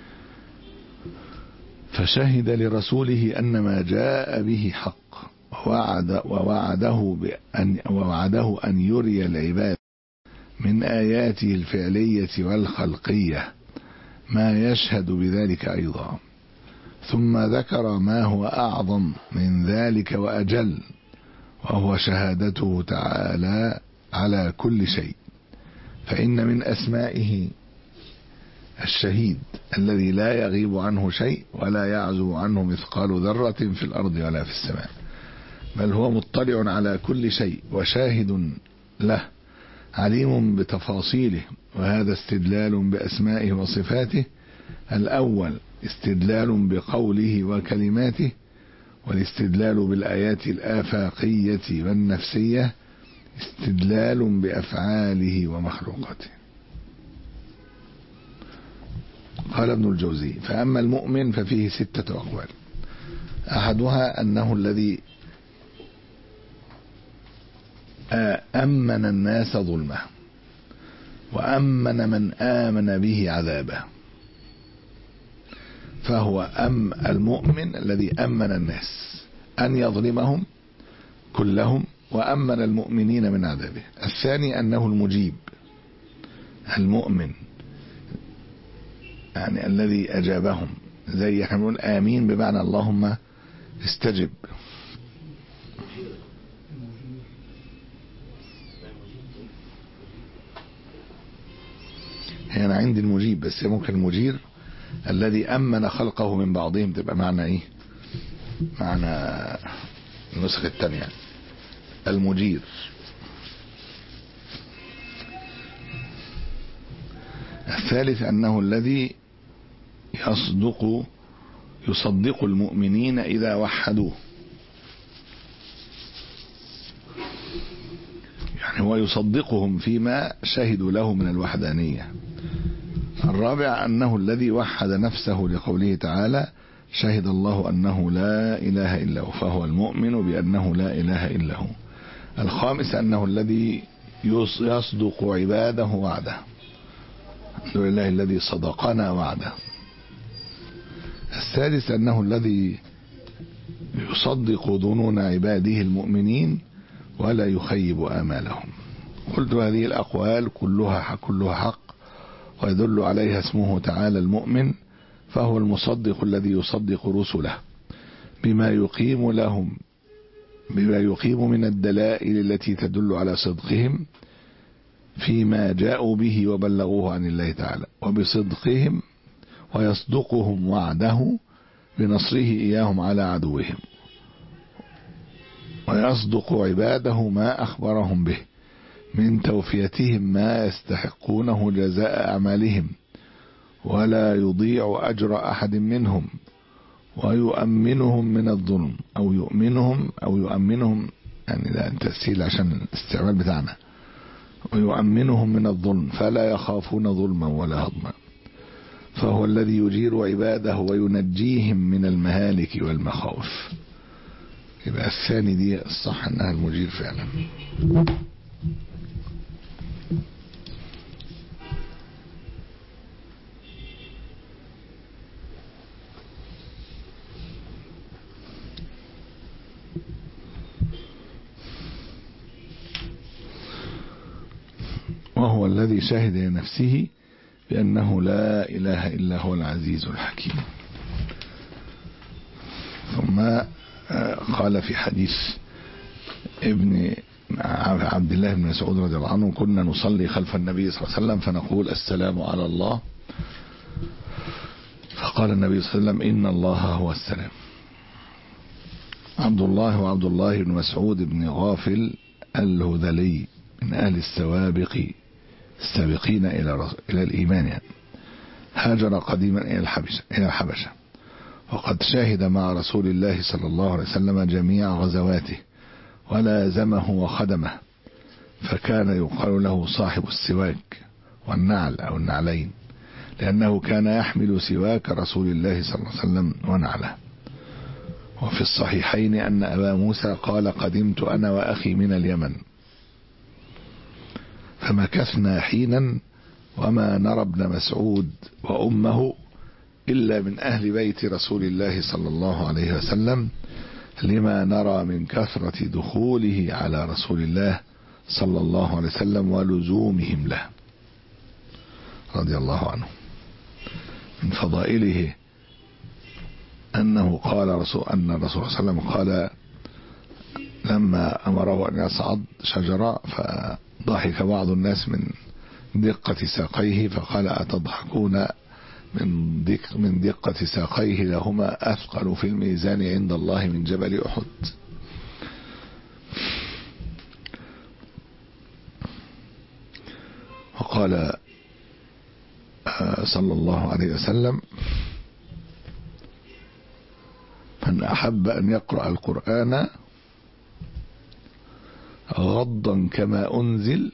فشهد لرسوله أن ما جاء به حق، ووعد ووعده بأن ووعده أن يري العباد من آياته الفعلية والخلقية ما يشهد بذلك أيضا. ثم ذكر ما هو أعظم من ذلك وأجل، وهو شهادته تعالى على كل شيء. فإن من أسمائه الشهيد الذي لا يغيب عنه شيء ولا يعزو عنه مثقال ذرة في الأرض ولا في السماء، بل هو مطلع على كل شيء وشاهد له عليم بتفاصيله. وهذا استدلال بأسمائه وصفاته. الأول استدلال بقوله وكلماته، والاستدلال بالآيات الآفاقية والنفسية استدلال بأفعاله ومخلوقاته. قال ابن الجوزي: فأما المؤمن ففيه ستة أقوال. أحدها أنه الذي أمن الناس ظلمه وأمن من آمن به عذابه، فهو أم المؤمن الذي أمن الناس أن يظلمهم كلهم وأمن المؤمنين من عذابه. الثاني أنه المجيب المؤمن يعني الذي أجابهم، زي يحملون آمين بمعنى اللهم استجب. هنا عندي المجيب، بس ممكن المجير الذي أمن خلقه من بعضهم تبقى معنى إيه؟ معنى النسخة الثانية المجير. الثالث أنه الذي يصدق يصدق المؤمنين إذا وحدوه، يعني هو يصدقهم فيما شهدوا له من الوحدانية. الرابع أنه الذي وحد نفسه لقوله تعالى: شهد الله أنه لا إله إلا هو، فهو المؤمن بأنه لا إله إلا هو. الخامس أنه الذي يصدق عباده وعده، الحمد لله الذي صدقنا وعده. السادس أنه الذي يصدق ظنون عباده المؤمنين ولا يخيب آمالهم. قلت هذه الأقوال كلها كلها حق، ويدل عليها اسمه تعالى المؤمن، فهو المصدق الذي يصدق رسله بما يقيم لهم بما يقيم من الدلائل التي تدل على صدقهم فيما جاءوا به وبلغوه عن الله تعالى، وبصدقهم ويصدقهم وعده بنصره إياهم على عدوهم، ويصدق عباده ما أخبرهم به من توفيتهم ما يستحقونه جزاء أعمالهم، ولا يضيع أجر أحد منهم، ويؤمنهم من الظلم أو يؤمنهم أو يؤمنهم يعني لا تسهيل عشان الاستعمال بتاعنا، ويؤمنهم من الظلم فلا يخافون ظلما ولا هضما. فهو الذي يجير عباده وينجيهم من المهالك والمخاوف، يبقى الثاني دي الصح انها المجير فعلا. وهو الذي شهد لنفسه بأنه لا إله إلا هو العزيز الحكيم. ثم قال في حديث ابن عبد الله بن مسعود رضي الله عنه: كنا نصلي خلف النبي صلى الله عليه وسلم فنقول السلام على الله، فقال النبي صلى الله عليه وسلم: إن الله هو السلام. عبد الله وعبد الله بن مسعود بن غافل الهذلي من أهل السوابق السابقين إلى إلى الإيمان، يعني هاجر قديما إلى الحبشة إلى الحبشة وقد شاهد مع رسول الله صلى الله عليه وسلم جميع غزواته ولازمه وخدمه، فكان يقال له صاحب السواك والنعل أو النعلين، لأنه كان يحمل سواك رسول الله صلى الله عليه وسلم ونعله. وفي الصحيحين أن أبا موسى قال: قدمت أنا وأخي من اليمن فمكثنا حينا وما نرى ابن مسعود وأمه إلا من أهل بيت رسول الله صلى الله عليه وسلم، لما نرى من كثرة دخوله على رسول الله صلى الله عليه وسلم ولزومهم له رضي الله عنه. من فضائله أنه قال رسول أن الرسول صلى الله عليه وسلم قال لما أمره أن يصعد شجرة فضحك بعض الناس من دقة ساقيه، فقال: أتضحكون من دق من دقة ساقيه لهما أثقل في الميزان عند الله من جبل أحد. وقال صلى الله عليه وسلم: من أحب أن يقرأ القرآن غضا كما أنزل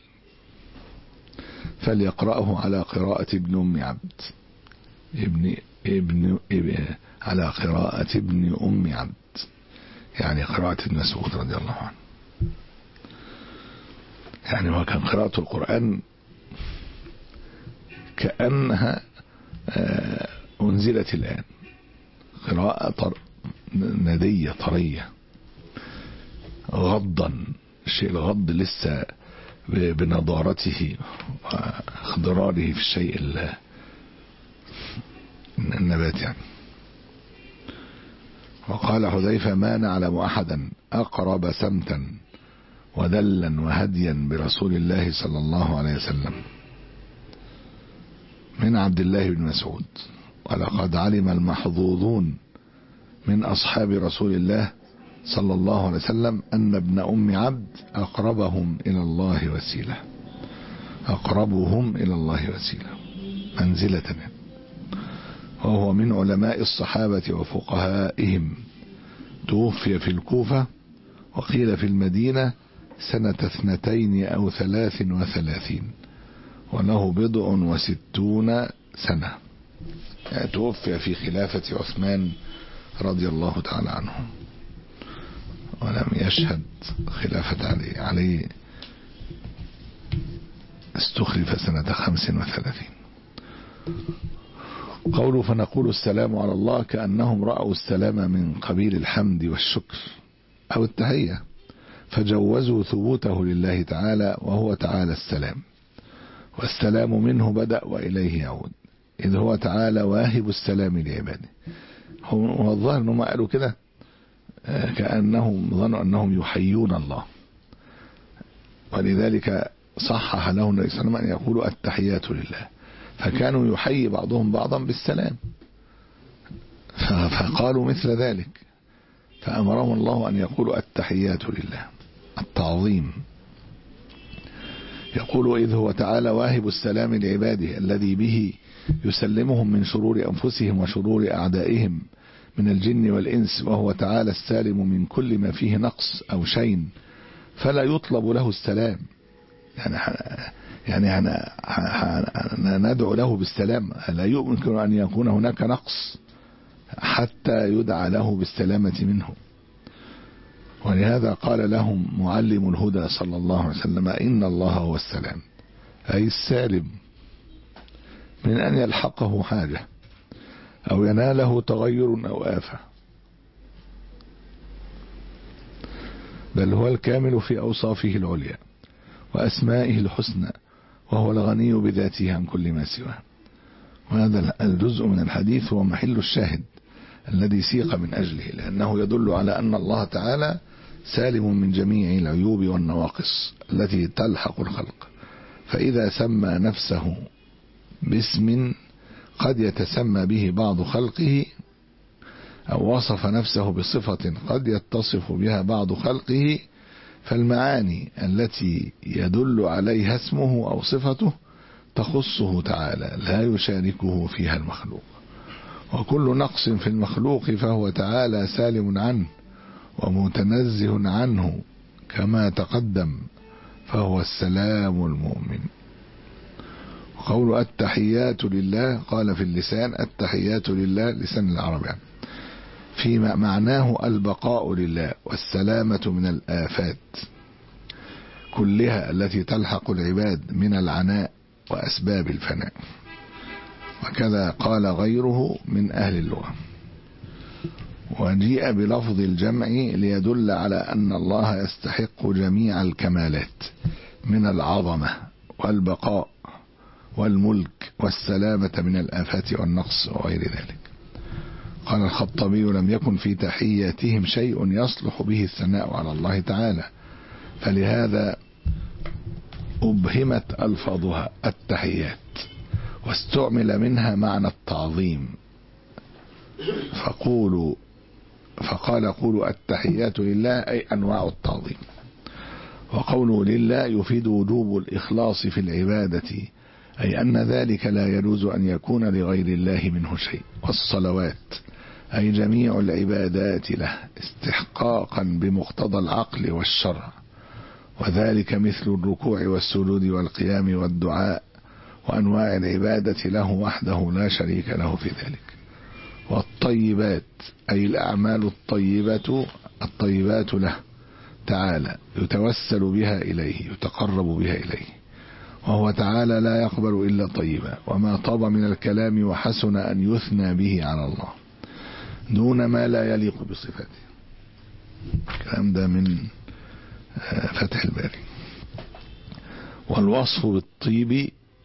فليقرأه على قراءة ابن أم عبد ابن ابن, ابن على قراءة ابن أم عبد، يعني قراءة ابن مسعود رضي الله عنه. يعني هو كان قراءة القرآن كأنها أنزلت الآن، قراءة طر... ندية طرية غضا، الشيء الغض لسه بنضارته واخضراره في الشيء النبات يعني. وقال حذيفة: ما نعلم أحدا أقرب سمتا ودلا وهديا برسول الله صلى الله عليه وسلم من عبد الله بن مسعود، ولقد علم المحظوظون من أصحاب رسول الله صلى الله عليه وسلم أن ابن أم عبد أقربهم إلى الله وسيلة أقربهم إلى الله وسيلة منزلة، وهو من علماء الصحابة وفقهائهم، توفي في الكوفة وقيل في المدينة سنة اثنتين أو ثلاث وثلاثين، وله بضع وستون سنة، يعني توفي في خلافة عثمان رضي الله تعالى عنه، ولم يشهد خلافة علي علي استخلف سنة خمس وثلاثين. قوله: فنقول السلام على الله، كأنهم رأوا السلام من قبيل الحمد والشكر أو التحية، فجوزوا ثبوته لله تعالى، وهو تعالى السلام، والسلام منه بدأ وإليه يعود، إذ هو تعالى واهب السلام لعباده. هو الظاهر أنهم قالوا كده كأنهم ظنوا أنهم يحيون الله، ولذلك صحح له النبي صلى الله عليه وسلم أن يقولوا التحيات لله، فكانوا يحيي بعضهم بعضا بالسلام، فقالوا مثل ذلك، فأمرهم الله أن يقولوا التحيات لله التعظيم. يقول: إذ هو تعالى واهب السلام لعباده الذي به يسلمهم من شرور أنفسهم وشرور أعدائهم من الجن والإنس، وهو تعالى السالم من كل ما فيه نقص أو شين، فلا يطلب له السلام، يعني يعني ندعو له بالسلام، لا يمكن أن يكون هناك نقص حتى يدعى له بالسلامة منه. ولهذا قال لهم معلم الهدى صلى الله عليه وسلم: إن الله هو السلام، أي السالم من أن يلحقه حاجة أو يناله تغير أو آفة، بل هو الكامل في أوصافه العليا وأسمائه الحسنى، وهو الغني بذاته عن كل ما سواه. وهذا الجزء من الحديث هو محل الشاهد الذي سيق من أجله، لأنه يدل على أن الله تعالى سالم من جميع العيوب والنواقص التي تلحق الخلق. فإذا سمى نفسه باسم قد يتسمى به بعض خلقه، أو وصف نفسه بصفة قد يتصف بها بعض خلقه، فالمعاني التي يدل عليها اسمه أو صفته تخصه تعالى لا يشاركه فيها المخلوق. وكل نقص في المخلوق فهو تعالى سالم عنه ومتنزه عنه كما تقدم، فهو السلام المؤمن. وقول التحيات لله، قال في اللسان التحيات لله، لسان العرب يعني، في معناه البقاء لله والسلامة من الآفات كلها التي تلحق العباد من العناء وأسباب الفناء. وكذا قال غيره من أهل اللغة. وجيء بلفظ الجمع ليدل على أن الله يستحق جميع الكمالات من العظمة والبقاء والملك والسلامة من الآفات والنقص وغير ذلك. قال الخطابي: لم يكن في تحياتهم شيء يصلح به الثناء على الله تعالى، فلهذا أبهمت ألفاظها التحيات، واستعمل منها معنى التعظيم، فقولوا فقال قولوا التحيات لله، أي أنواع التعظيم. وقوله لله يفيد وجوب الإخلاص في العبادة، أي أن ذلك لا يجوز أن يكون لغير الله منه شيء. والصلوات أي جميع العبادات له استحقاقا بمقتضى العقل والشرع، وذلك مثل الركوع والسجود والقيام والدعاء وأنواع العبادة له وحده لا شريك له في ذلك. والطيبات أي الأعمال الطيبة الطيبات له تعالى يتوسل بها إليه، يتقرب بها إليه، وهو تعالى لا يقبل إلا طيبا، وما طاب من الكلام وحسن أن يثنى به على الله دون ما لا يليق بصفاته. الكلام ده من فتح الباري. والوصف بالطيب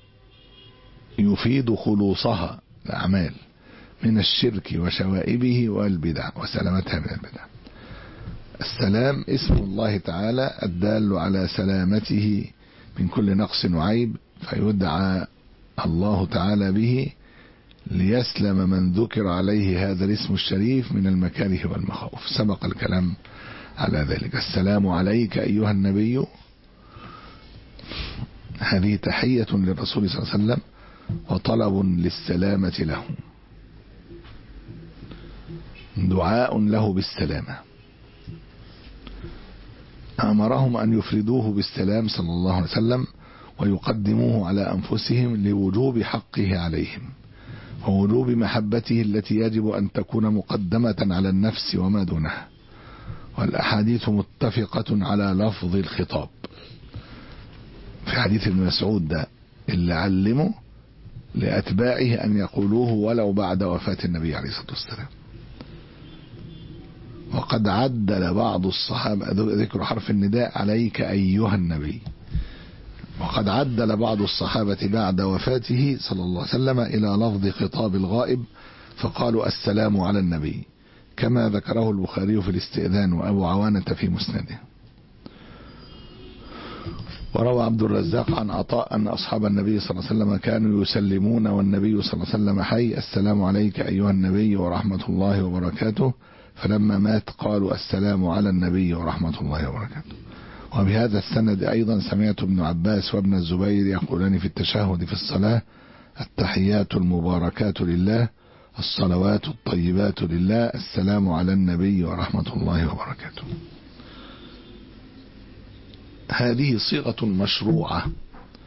يفيد خلوصها الأعمال من الشرك وشوائبه والبدع وسلامتها من البدع. السلام اسم الله تعالى الدال على سلامته من كل نقص وعيب، فيدعى الله تعالى به ليسلم من ذكر عليه هذا الاسم الشريف من المكاره والمخاوف. سبق الكلام على ذلك. السلام عليك أيها النبي، هذه تحية للرسول صلى الله عليه وسلم وطلب للسلامة له، دعاء له بالسلامة. أمرهم أن يفردوه بالسلام صلى الله عليه وسلم ويقدموه على أنفسهم لوجوب حقه عليهم ووجوب محبته التي يجب أن تكون مقدمة على النفس وما دونها. والأحاديث متفقة على لفظ الخطاب. في حديث ابن مسعود ده اللي علمه لأتباعه أن يقولوه ولو بعد وفاة النبي عليه الصلاة والسلام. وقد عدل بعض الصحابة ذكر حرف النداء عليك أيها النبي، وقد عدل بعض الصحابة بعد وفاته صلى الله عليه وسلم إلى لفظ خطاب الغائب فقالوا السلام على النبي، كما ذكره البخاري في الاستئذان وأبو عوانة في مسنده. وروى عبد الرزاق عن عطاء أن أصحاب النبي صلى الله عليه وسلم كانوا يسلمون والنبي صلى الله عليه وسلم حي: السلام عليك أيها النبي ورحمة الله وبركاته، فلما مات قالوا السلام على النبي ورحمة الله وبركاته. وبهذا السند أيضا سمعت ابن عباس وابن الزبير يقولان في التشهد في الصلاة: التحيات المباركات لله، الصلوات الطيبات لله، السلام على النبي ورحمة الله وبركاته. هذه صيغة مشروعة،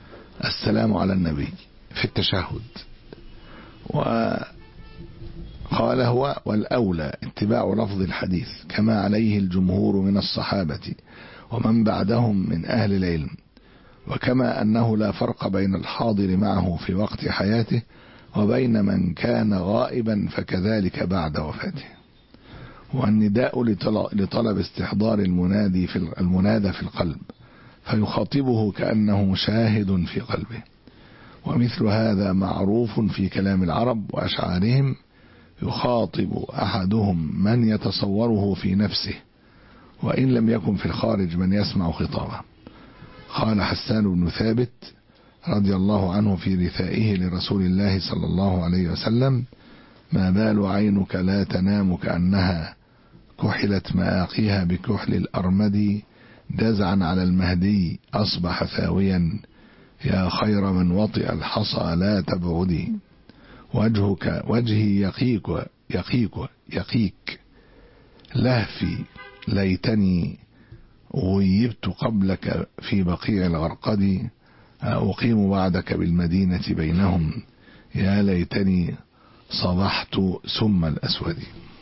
السلام على النبي في التشهد. وقال قال هو والأولى اتباع لفظ الحديث كما عليه الجمهور من الصحابة ومن بعدهم من أهل العلم، وكما أنه لا فرق بين الحاضر معه في وقت حياته وبين من كان غائبا فكذلك بعد وفاته. والنداء لطلب استحضار المنادي في المنادى في القلب فيخاطبه كأنه شاهد في قلبه، ومثل هذا معروف في كلام العرب وأشعارهم، يخاطب أحدهم من يتصوره في نفسه وإن لم يكن في الخارج من يسمع خطابه. قال حسان بن ثابت رضي الله عنه في رثائه لرسول الله صلى الله عليه وسلم: ما بال عينك لا تنام كأنها كحلت مآقيها بكحل الأرمد جزعا على المهدي أصبح ثاويا يا خير من وطئ الحصى لا تبعدي وجهك وجهي يقيك يقيك يقيك لهفي ليتني غيبت قبلك في بقيع الغرقد أقيم بعدك بالمدينة بينهم يا ليتني صبحت سم الأسود.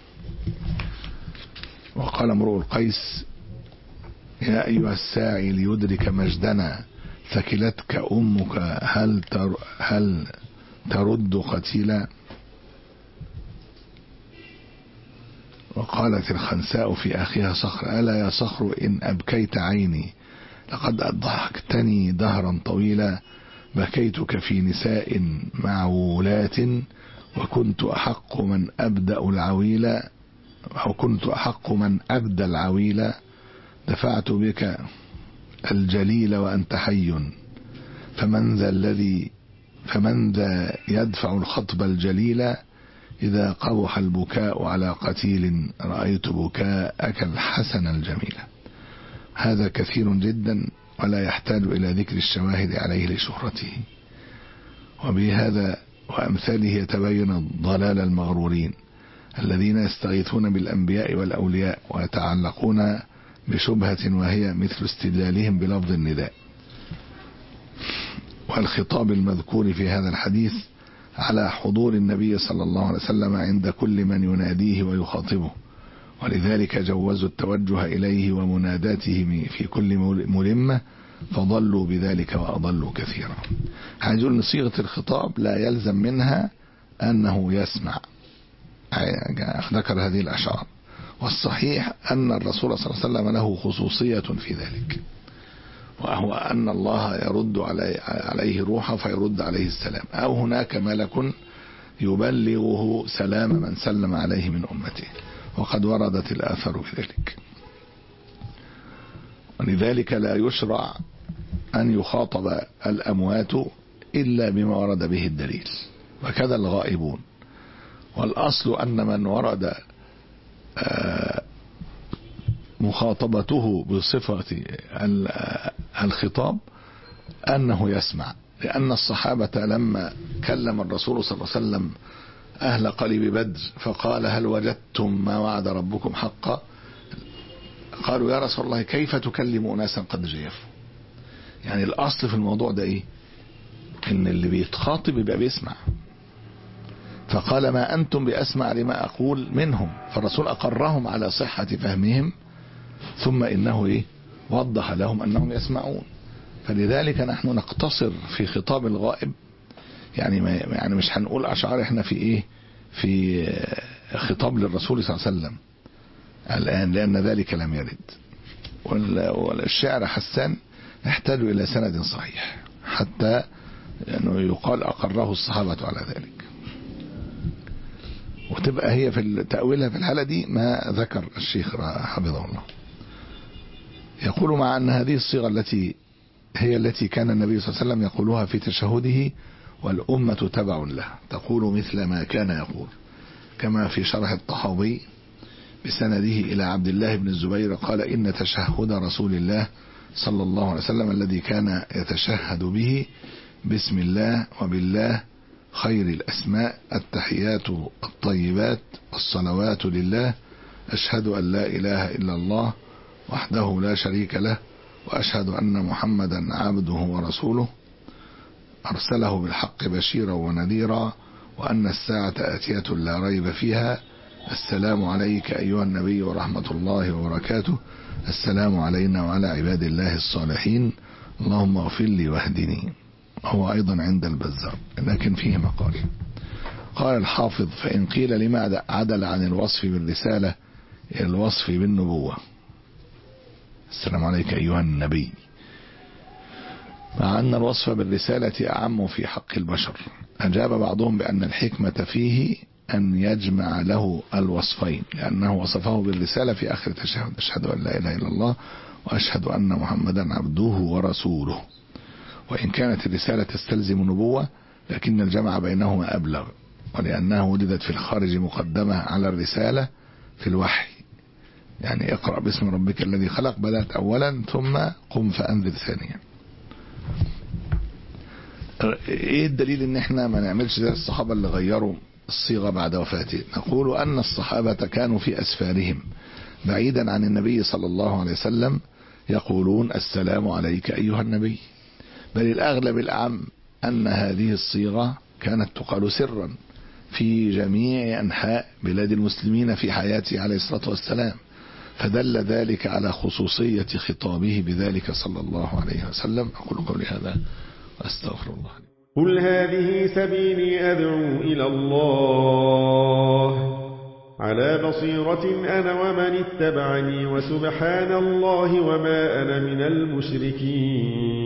وقال امرؤ القيس: يا أيها الساعي ليدرك مجدنا ثكلتك أمك هل تر هل ترد قتيلا. وقالت الخنساء في أخيها صخر: ألا يا صخر إن أبكيت عيني لقد أضحكتني دهرا طويلا بكيتك في نساء معولات وكنت أحق من أبدأ العويلا وكنت أحق من أبدأ العويلا دفعت بك الجليل وأنت حي فمن ذا الذي فمن ذا يدفع الخطب الجليل إذا قبح البكاء على قتيل رأيت بكاءك الحسن الجميل. هذا كثير جدا ولا يحتاج إلى ذكر الشواهد عليه لشهرته، وبهذا وأمثاله يتبين ضلال المغرورين الذين يستغيثون بالأنبياء والأولياء ويتعلقون بشبهة وهي مثل استدلالهم بلفظ النداء. والخطاب المذكور في هذا الحديث على حضور النبي صلى الله عليه وسلم عند كل من يناديه ويخاطبه، ولذلك جوزوا التوجه إليه ومناداته في كل ملمة فضلوا بذلك وأضلوا كثيرا. هنقول صيغة الخطاب لا يلزم منها أنه يسمع، ذكر هذه الأشعار، والصحيح أن الرسول صلى الله عليه وسلم له خصوصية في ذلك، وهو أن الله يرد عليه روحه فيرد عليه السلام، أو هناك ملك يبلغه سلام من سلم عليه من أمته، وقد وردت الآثار بذلك. ولذلك لا يشرع أن يخاطب الأموات إلا بما ورد به الدليل، وكذا الغائبون. والأصل أن من ورد مخاطبته بصفة الخطاب أنه يسمع، لأن الصحابة لما كلم الرسول صلى الله عليه وسلم أهل قليب بدر فقال: هل وجدتم ما وعد ربكم حقا؟ قالوا: يا رسول الله كيف تكلم أناسا قد جيفوا؟ يعني الأصل في الموضوع ده إيه؟ إن اللي بيتخاطب يبقى بيسمع. فقال: ما أنتم بأسمع لما أقول منهم. فالرسول أقرهم على صحة فهمهم، ثم إنه إيه؟ وضح لهم أنهم يسمعون. فلذلك نحن نقتصر في خطاب الغائب، يعني ما يعني مش هنقول أشعار إحنا في إيه في خطاب للرسول صلى الله عليه وسلم الآن، لأن ذلك لم يرد. والشعر حسان يحتاج إلى سند صحيح حتى أنه يقال أقره الصحابة على ذلك، وتبقى هي في تأويلها في الحالة دي ما ذكر الشيخ حفظه الله. يقول: مع أن هذه الصيغة التي هي التي كان النبي صلى الله عليه وسلم يقولها في تشهده والأمة تبع له، تقول مثل ما كان يقول، كما في شرح الطحاوي بسنده إلى عبد الله بن الزبير قال: إن تشهد رسول الله صلى الله عليه وسلم الذي كان يتشهد به بسم الله وبالله خير الأسماء التحيات الطيبات الصلوات لله أشهد أن لا إله إلا الله وحده لا شريك له وأشهد أن محمدا عبده ورسوله أرسله بالحق بشيرا ونذيرا وأن الساعة آتية لا ريب فيها. السلام عليك أيها النبي ورحمة الله وبركاته. السلام علينا وعلى عباد الله الصالحين. اللهم اغفر لي واهدني. هو أيضا عند البزار لكن فيه مقال. قال الحافظ: فإن قيل لما عدل عن الوصف بالرسالة إلى الوصف بالنبوة؟ السلام عليك أيها النبي، مع أن الوصف بالرسالة أعم في حق البشر. أجاب بعضهم بأن الحكمة فيه أن يجمع له الوصفين، لأنه وصفه بالرسالة في آخر التشهد: أشهد أن لا إله إلا الله وأشهد أن محمدا عبده ورسوله. وإن كانت الرسالة تستلزم نبوة لكن الجمع بينهما أبلغ، ولأنها وجدت في الخارج مقدمة على الرسالة في الوحي. يعني اقرأ باسم ربك الذي خلق بدأت أولا، ثم قم فأنذر ثانيا. ايه الدليل ان احنا ما نعملش زي الصحابة اللي غيروا الصيغة بعد وفاته؟ نقول أن الصحابة كانوا في أسفارهم بعيدا عن النبي صلى الله عليه وسلم يقولون: السلام عليك أيها النبي. بل الأغلب الأعم أن هذه الصيغة كانت تقال سرا في جميع أنحاء بلاد المسلمين في حياته عليه الصلاة والسلام، فدل ذلك على خصوصية خطابه بذلك صلى الله عليه وسلم. أقول قولي هذا وأستغفر الله. قل هذه سبيلي أدعو إلى الله على بصيرة أنا ومن اتبعني، وسبحان الله وما أنا من المشركين.